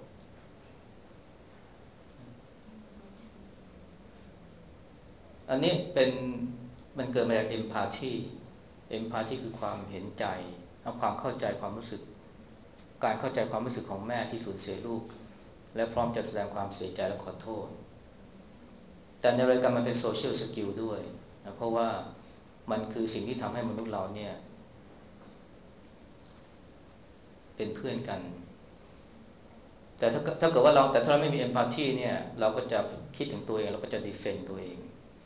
อันนี้เป็นมันเกิดมาจากเอมพาธีเอมพาธีคือความเห็นใจและความเข้าใจความรู้สึกการเข้าใจความรู้สึกของแม่ที่สูญเสียลูกและพร้อมจะแสดงความเสียใจและขอโทษแต่ในรายการมันเป็นโซเชียลสกิลด้วยนะเพราะว่ามันคือสิ่งที่ทำให้มนุษย์เราเนี่ยเป็นเพื่อนกันแต่ถ้าถ้าเกิดว่าเราแต่ถ้าเราไม่มีเอมพาธีเนี่ยเราก็จะคิดถึงตัวเองเราก็จะดีเฟนต์ตัวเอง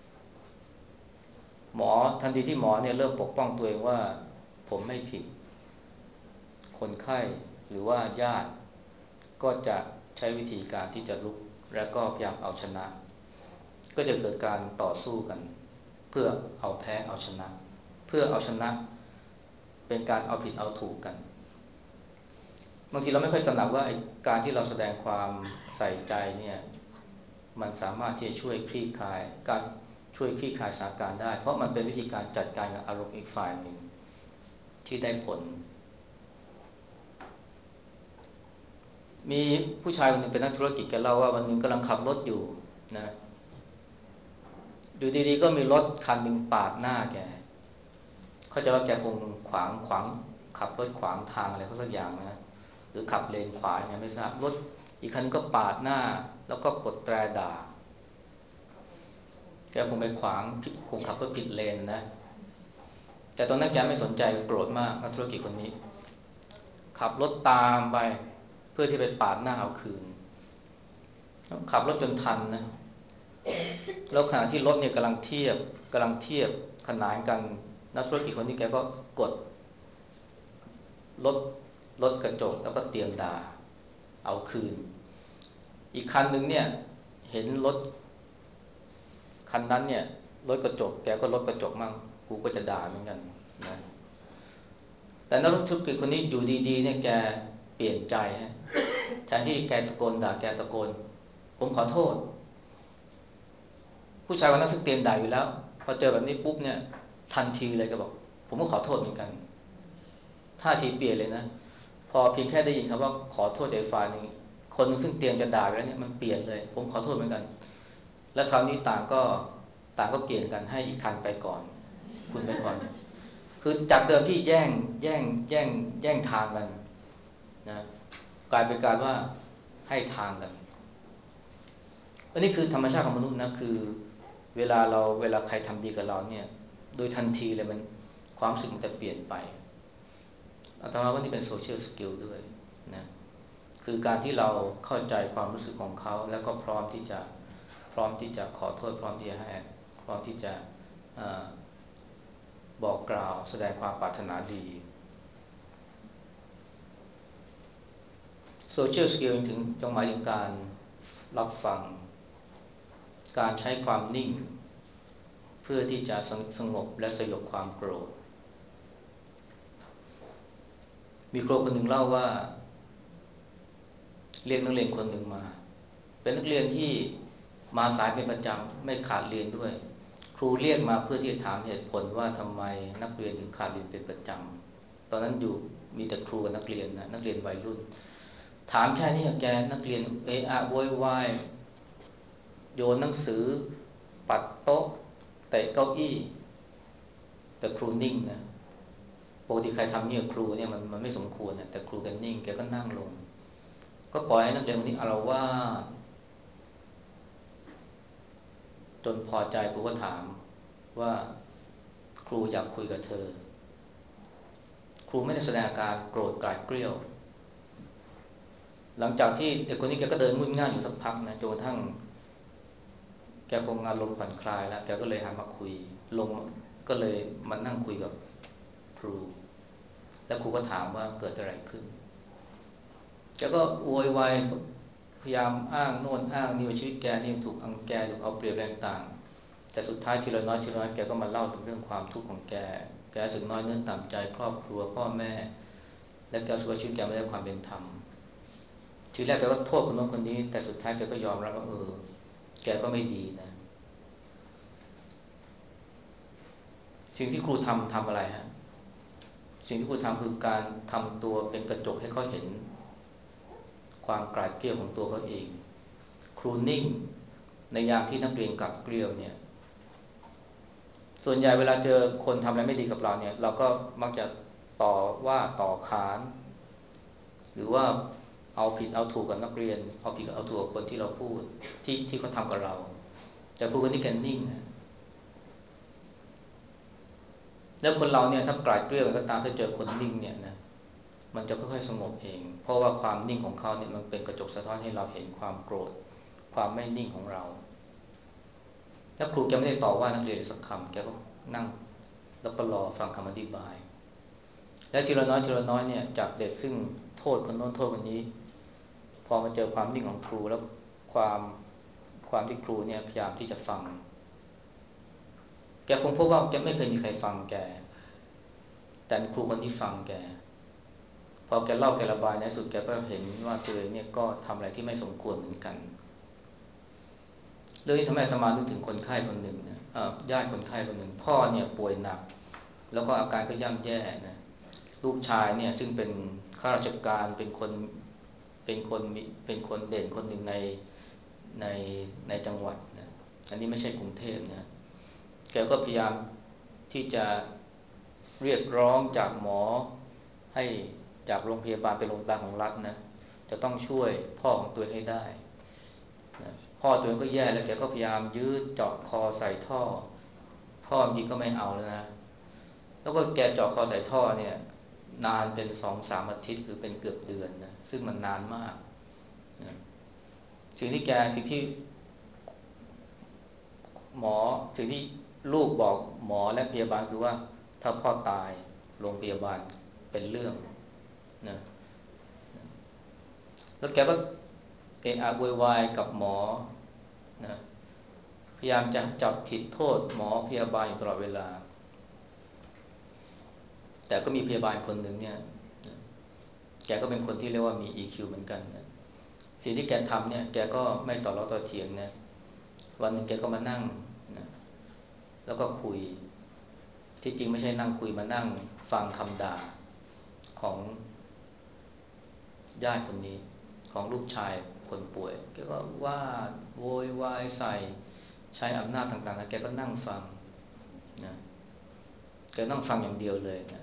หมอทันทีที่หมอเนี่ยเริ่มปกป้องตัวเองว่าผมไม่ผิดคนไข้หรือว่าญาติก็จะใช้วิธีการที่จะลุกและก็พยายามเอาชนะก็จะเกิดการต่อสู้กันเพื่อเอาแพ้เอาชนะเพื่อเอาชนะเป็นการเอาผิดเอาถูกกันบางทีเราไม่ค่อยตระหนักว่าการที่เราแสดงความใส่ใจเนี่ยมันสามารถที่จะช่วยคลี่คลายการช่วยคลี่คลายสถานการณ์ได้เพราะมันเป็นวิธีการจัดการกับอารมณ์อีกฝ่ายหนึ่งที่ได้ผลมีผู้ชายคนหนึ่งเป็นนักธุรกิจแกเล่าว่าวันหนึ่งกำลังขับรถอยู่นะอยู่ดีๆก็มีรถคันหนึ่งปาดหน้าแกเขาจะว่าแกคงขวางขวางขับรถขวางทางอะไรเขาสักอย่างนะหรือขับเลนขวาอย่างไรไม่ทราบรถอีกคันก็ปาดหน้าแล้วก็กดแตรด่าแกคงไปขวางคงขับรถผิดเลนนะแต่ตอนนั้นแกไม่สนใจโกรธมากนักธุรกิจคนนี้ขับรถตามไปเพื่อที่ไปปาดหน้าเอาคืนขับรถจนทันนะแล้วขณะที่รถเนี่ยกำลังเทียบกำลังเทียบขนานกันนักธุรกิจคนนี้แกก็กดรถรถกระจกแล้วก็เตรียมด่าเอาคืนอีกคันหนึ่งเนี่ยเห็นรถคันนั้นเนี่ยรถกระจกแกก็รถกระจกมั่งกูก็จะด่าเหมือนกันนะแต่นักธุรกิจคนนี้อยู่ดีๆเนี่ยแกเปลี่ยนใจฮะแทนที่แกตะโกนด่าแกตะโกนผมขอโทษผู้ชายคนนั้นซึ่งเตรียมด่าอยู่แล้วพอเจอแบบนี้ปุ๊บเนี่ยทันทีเลยก็บอกผมก็ขอโทษเหมือนกันท่าทีเปลี่ยนเลยนะพอเพียงแค่ได้ยินคำว่าขอโทษจากฝ่ายหนึ่งคนนึงซึ่งเตรียมจะด่าแล้วเนี่ยมันเปลี่ยนเลยผมขอโทษเหมือนกันและคราวนี้ต่างก็ต่างก็เกี่ยงกันให้อีกคันไปก่อนคุณไปก่อนคือจากเดิมที่แย่งแย่งแย่งแย่งทางกันนะกลายเป็นการว่าให้ทางกันอันนี้คือธรรมชาติของมนุษย์นะคือเวลาเราเวลาใครทำดีกับเราเนี่ยโดยทันทีเลยมันความรู้สึกมันจะเปลี่ยนไปอาตมาว่านี่เป็นโซเชียลสกิลด้วยนะคือการที่เราเข้าใจความรู้สึกของเขาแล้วก็พร้อมที่จะพร้อมที่จะขอโทษพร้อมที่จะให้พร้อมที่จะบอกกล่าวแสดงความปรารถนาดีโซเชียลสกิลถึงจงหมายถึงการรับฟังการใช้ความนิ่งเพื่อที่จะสงบและสยบความโกรธมีครูคนหนึ่งเล่าว่าเรียกนักเรียนคนหนึ่งมาเป็นนักเรียนที่มาสายเป็นประจำไม่ขาดเรียนด้วยครูเรียกมาเพื่อที่จะถามเหตุผลว่าทำไมนักเรียนถึงขาดเรียนเป็นประจำตอนนั้นอยู่มีแต่ครูกับนักเรียนนะนักเรียนวัยรุ่นถามแค่นี้แกนักเรียนเอะอะโวยวายโยนหนังสือปัดโต๊ะเตะเก้าอี้แต่ครูนิ่งนะปกติใครทำเนี่ยครูเนี่ยมันมันไม่สมควรนะแต่ครูกันนิ่งแกก็นั่งลงก็ปล่อยให้นักเรียนคนนี้อาละวาดจนพอใจครูก็ถามว่าครูอยากคุยกับเธอครูไม่ได้แสดงอาการโกรธกราดเกรี้ยวหลังจากที่เด็กคนนี้แกก็เดินงุ่นง่านอยู่สักพักนะจนกระทั่งแกคงอารมณ์ผ่อนคลายแล้วแกก็เลยหันมาคุยลงก็เลยมานั่งคุยกับครูแล้วครูก็ถามว่าเกิดอะไรขึ้นแกก็โวยวายพยายามอ้างโน่นอ้างนี่ว่าชีวิตแกนี่ถูกอังแกถูกเอาเปรียบแรงต่างแต่สุดท้ายทีละน้อยทีละน้อยแกก็มาเล่าถึงเรื่องความทุกข์ของแกแกรู้สึกน้อยเนื้อต่ำใจครอบครัวพ่อแม่และแกรู้สึกว่าชีวิตแกไม่ได้ความเป็นธรรมทีแรกแกก็โทษคนโน้นคนนี้แต่สุดท้ายแกก็ยอมรับว่าเออแกก็ไม่ดีนะสิ่งที่ครูทำทำอะไรฮะสิ่งที่ครูทำคือการทำตัวเป็นกระจกให้เขาเห็นความกราดเกรี้ยวของตัวเขาเองครูนิ่งในยามที่นักเรียนกราดเกรี้ยวเนี่ยส่วนใหญ่เวลาเจอคนทำอะไรไม่ดีกับเราเนี่ยเราก็มักจะต่อว่าต่อขานหรือว่าเอาผิดเอาถูกกับนักเรียนเอาผิดเอาถูกกับคนที่เราพูดที่ที่เขาทำกับเราแต่ครูคนนี้แกนิ่งนะแล้วคนเราเนี่ยถ้ากราดเกรี้ยวก็ตามถ้าเจอคนนิ่งเนี่ยนะมันจะค่อยๆสงบเองเพราะว่าความนิ่งของเขาเนี่ยมันเป็นกระจกสะท้อนให้เราเห็นความโกรธความไม่นิ่งของเราถ้าครูแกไม่ได้ต่อว่านักเรียนสักคำแกก็นั่งแล้วก็รอฟังคำอธิบายและทีละน้อยทีละน้อยเนี่ยจากเด็กซึ่งโทษคนโน้นโทษคนนี้พอมาเจอความนิ่งของครูแล้วความความที่ครูเนี่ยพยายามที่จะฟังแกคงพบว่าแกไม่เคยมีใครฟังแกแต่ครูคนที่ฟังแกพอแกเล่าแกระบายในสุดแกก็เห็นว่าตัวเองเนี่ยก็ทำอะไรที่ไม่สมควรเหมือนกันเรื่องนี้ทำให้อาตมานึกถึงคนไข้คนหนึ่งนะญาติคนไข้คนหนึ่งพ่อเนี่ยป่วยหนักแล้วก็อาการก็ย่ำแย่นะลูกชายเนี่ยซึ่งเป็นข้าราชการเป็นคนเป็นคนเป็นคนเด่นคนหนึ่งในในในจังหวัดนะอันนี้ไม่ใช่กรุงเทพนะแกก็พยายามที่จะเรียกร้องจากหมอให้จากโรงพยาบาลเป็นโรงพยาบาลของรัฐนะจะต้องช่วยพ่อของตัวเองให้ได้นะพ่อตัวเองก็แย่แล้วแกก็พยายามยืดเจาะคอใส่ท่อพ่อจริงก็ไม่เอาแล้วนะแล้วก็แกเจาะคอใส่ท่อเนี่ยนานเป็นสองสามอาทิตย์คือเป็นเกือบเดือนนะซึ่งมันนานมากนะสิ่งที่แกสิ่งที่หมอสิ่งที่ลูกบอกหมอและพยาบาลคือว่าถ้าพ่อตายโรงพยาบาลเป็นเรื่องนะแล้วแกก็เอะอะโวยวายกับหมอนะพยายามจะจับผิดโทษหมอพยาบาลอยู่ตลอดเวลาแต่ก็มีพยาบาลคนหนึ่งเนี่ยแกก็เป็นคนที่เรียกว่ามี อี คิว เหมือนกันนะสิ่งที่แกทำเนี่ยแกก็ไม่ต่อล้อต่อเถียงนะวันหนึ่งแกก็มานั่งนะแล้วก็คุยที่จริงไม่ใช่นั่งคุยมานั่งฟังคำด่าของญาติคนนี้ของลูกชายคนป่วยแกก็ว่าโวยวายใส่ใช้อำนาจต่างๆนะแกก็นั่งฟังนะแกนั่งฟังอย่างเดียวเลยนะ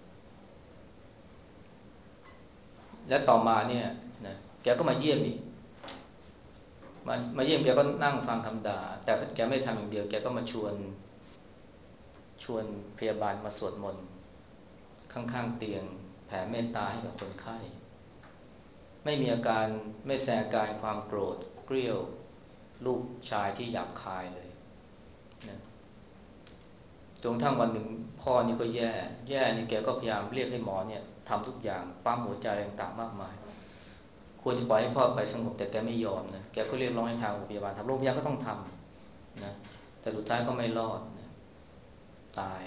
และต่อมาเนี่ยนะแกก็มาเยี่ยมอีกมามาเยี่ยมแกก็นั่งฟังคำด่าแต่แกไม่ทำอย่างเดียวแกก็มาชวนชวนพยาบาลมาสวดมนต์ข้างๆเตียงแผ่เมตตาให้กับคนไข้ไม่มีอาการไม่แสดงอาการความโกรธเกรี้ยวลูกชายที่หยาบคายเลยนะจนกระทั่งวันหนึ่งพ่อนี่ก็แย่แย่นี่แกก็พยายามเรียกให้หมอเนี่ยทำทุกอย่างปั๊มหัวใจต่างๆมากมายควรจะปล่อยให้พ่อไปสงบแต่แกไม่ยอมนะแกก็เรียกร้องให้ทางโรงพยาบาลทำโรงพยาบาลก็ต้องทำนะแต่สุดท้ายก็ไม่รอดนะตาย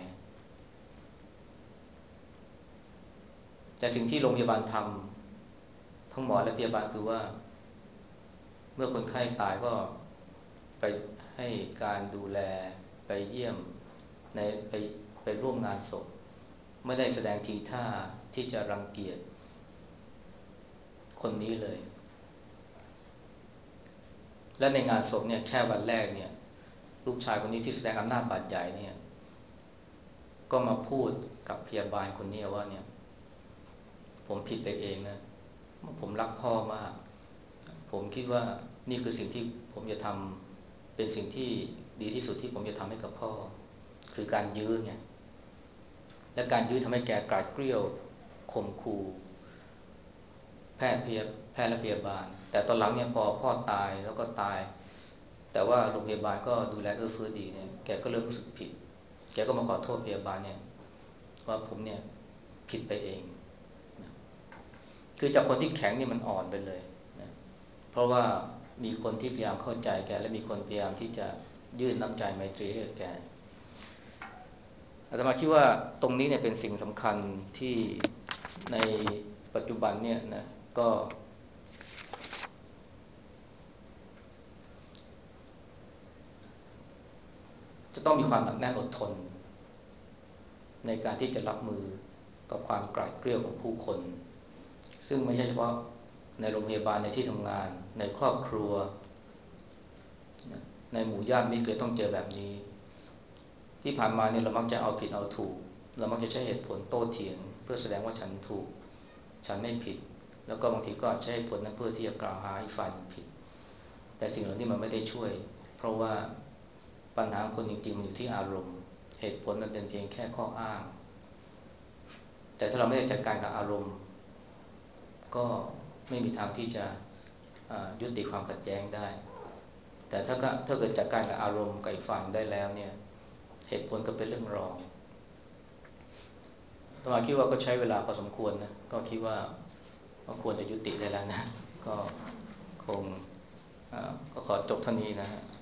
แต่สิ่งที่โรงพยาบาลทำทั้งหมอและพยาบาลคือว่าเมื่อคนไข้ตายก็ไปให้การดูแลไปเยี่ยมในไปไปร่วมงานศพไม่ได้แสดงทีท่าที่จะรังเกียจคนนี้เลยและในงานศพเนี่ยแค่วันแรกเนี่ยลูกชายคนนี้ที่แสดงอำนาจบาดใหญ่เนี่ยก็มาพูดกับพยาบาลคนนี้ว่าเนี่ยผมผิดไปเองนะผมรักพ่อมากผมคิดว่านี่คือสิ่งที่ผมจะทำเป็นสิ่งที่ดีที่สุดที่ผมจะทำให้กับพ่อคือการยื้อไงและการยื้อทำให้แกกราดเกรี้ยวข่มขู่แพทย์พยาแพทย์และพยาบาลแต่ตอนหลังเนี่ยพอพ่อตายแล้วก็ตายแต่ว่าโรงพยาบาลก็ดูแลเอื้อเฟื้อดีเนี่ยแกก็เริ่มรู้สึกผิดแกก็มาขอโทษพยาบาลเนี่ยว่าผมเนี่ยผิดไปเองนะคือจากคนที่แข็งนี่มันอ่อนไปเลยนะเพราะว่ามีคนที่พยายามเข้าใจแกและมีคนพยายามที่จะยื่นน้ำใจไมตรีให้แกอาตมาคิดว่าตรงนี้เนี่ยเป็นสิ่งสำคัญที่ในปัจจุบันเนี่ยนะก็จะต้องมีความหนักแน่นอดทนในการที่จะรับมือกับความกลาดเกลียวของผู้คนซึ่งไม่ใช่เฉพาะในโรงพยาบาลในที่ทำงานในครอบครัวในหมู่ญาติมิตรเคยต้องเจอแบบนี้ที่ผ่านมาเนี่ยเรามักจะเอาผิดเอาถูกเรามักจะใช้เหตุผลโต้เถียงเพื่อแสดงว่าฉันถูกฉันไม่ผิดแล้วก็บางทีก็ใช้เหตุผลนั้นเพื่อที่จะกล่าวหาอีกฝ่ายผิดแต่สิ่งเหล่านี้มันไม่ได้ช่วยเพราะว่าปัญหาคนจริงๆมันอยู่ที่อารมณ์เหตุผลมันเป็นเพียงแค่ข้ออ้างแต่ถ้าเราไม่ได้จัดการกับอารมณ์ก็ไม่มีทางที่จะยุติความขัดแย้งได้แต่ถ้าถ้าเกิดจัดการกับอารมณ์กับอีกฝ่ายได้แล้วเนี่ยเหตุผลก็เป็นเรื่องรองตมาคิดว่าก็ใช้เวลาพอสมควรนะก็คิดว่าก็ควรจะยุติได้แล้วนะก็คงก็ขอจบเท่านี้นะฮะ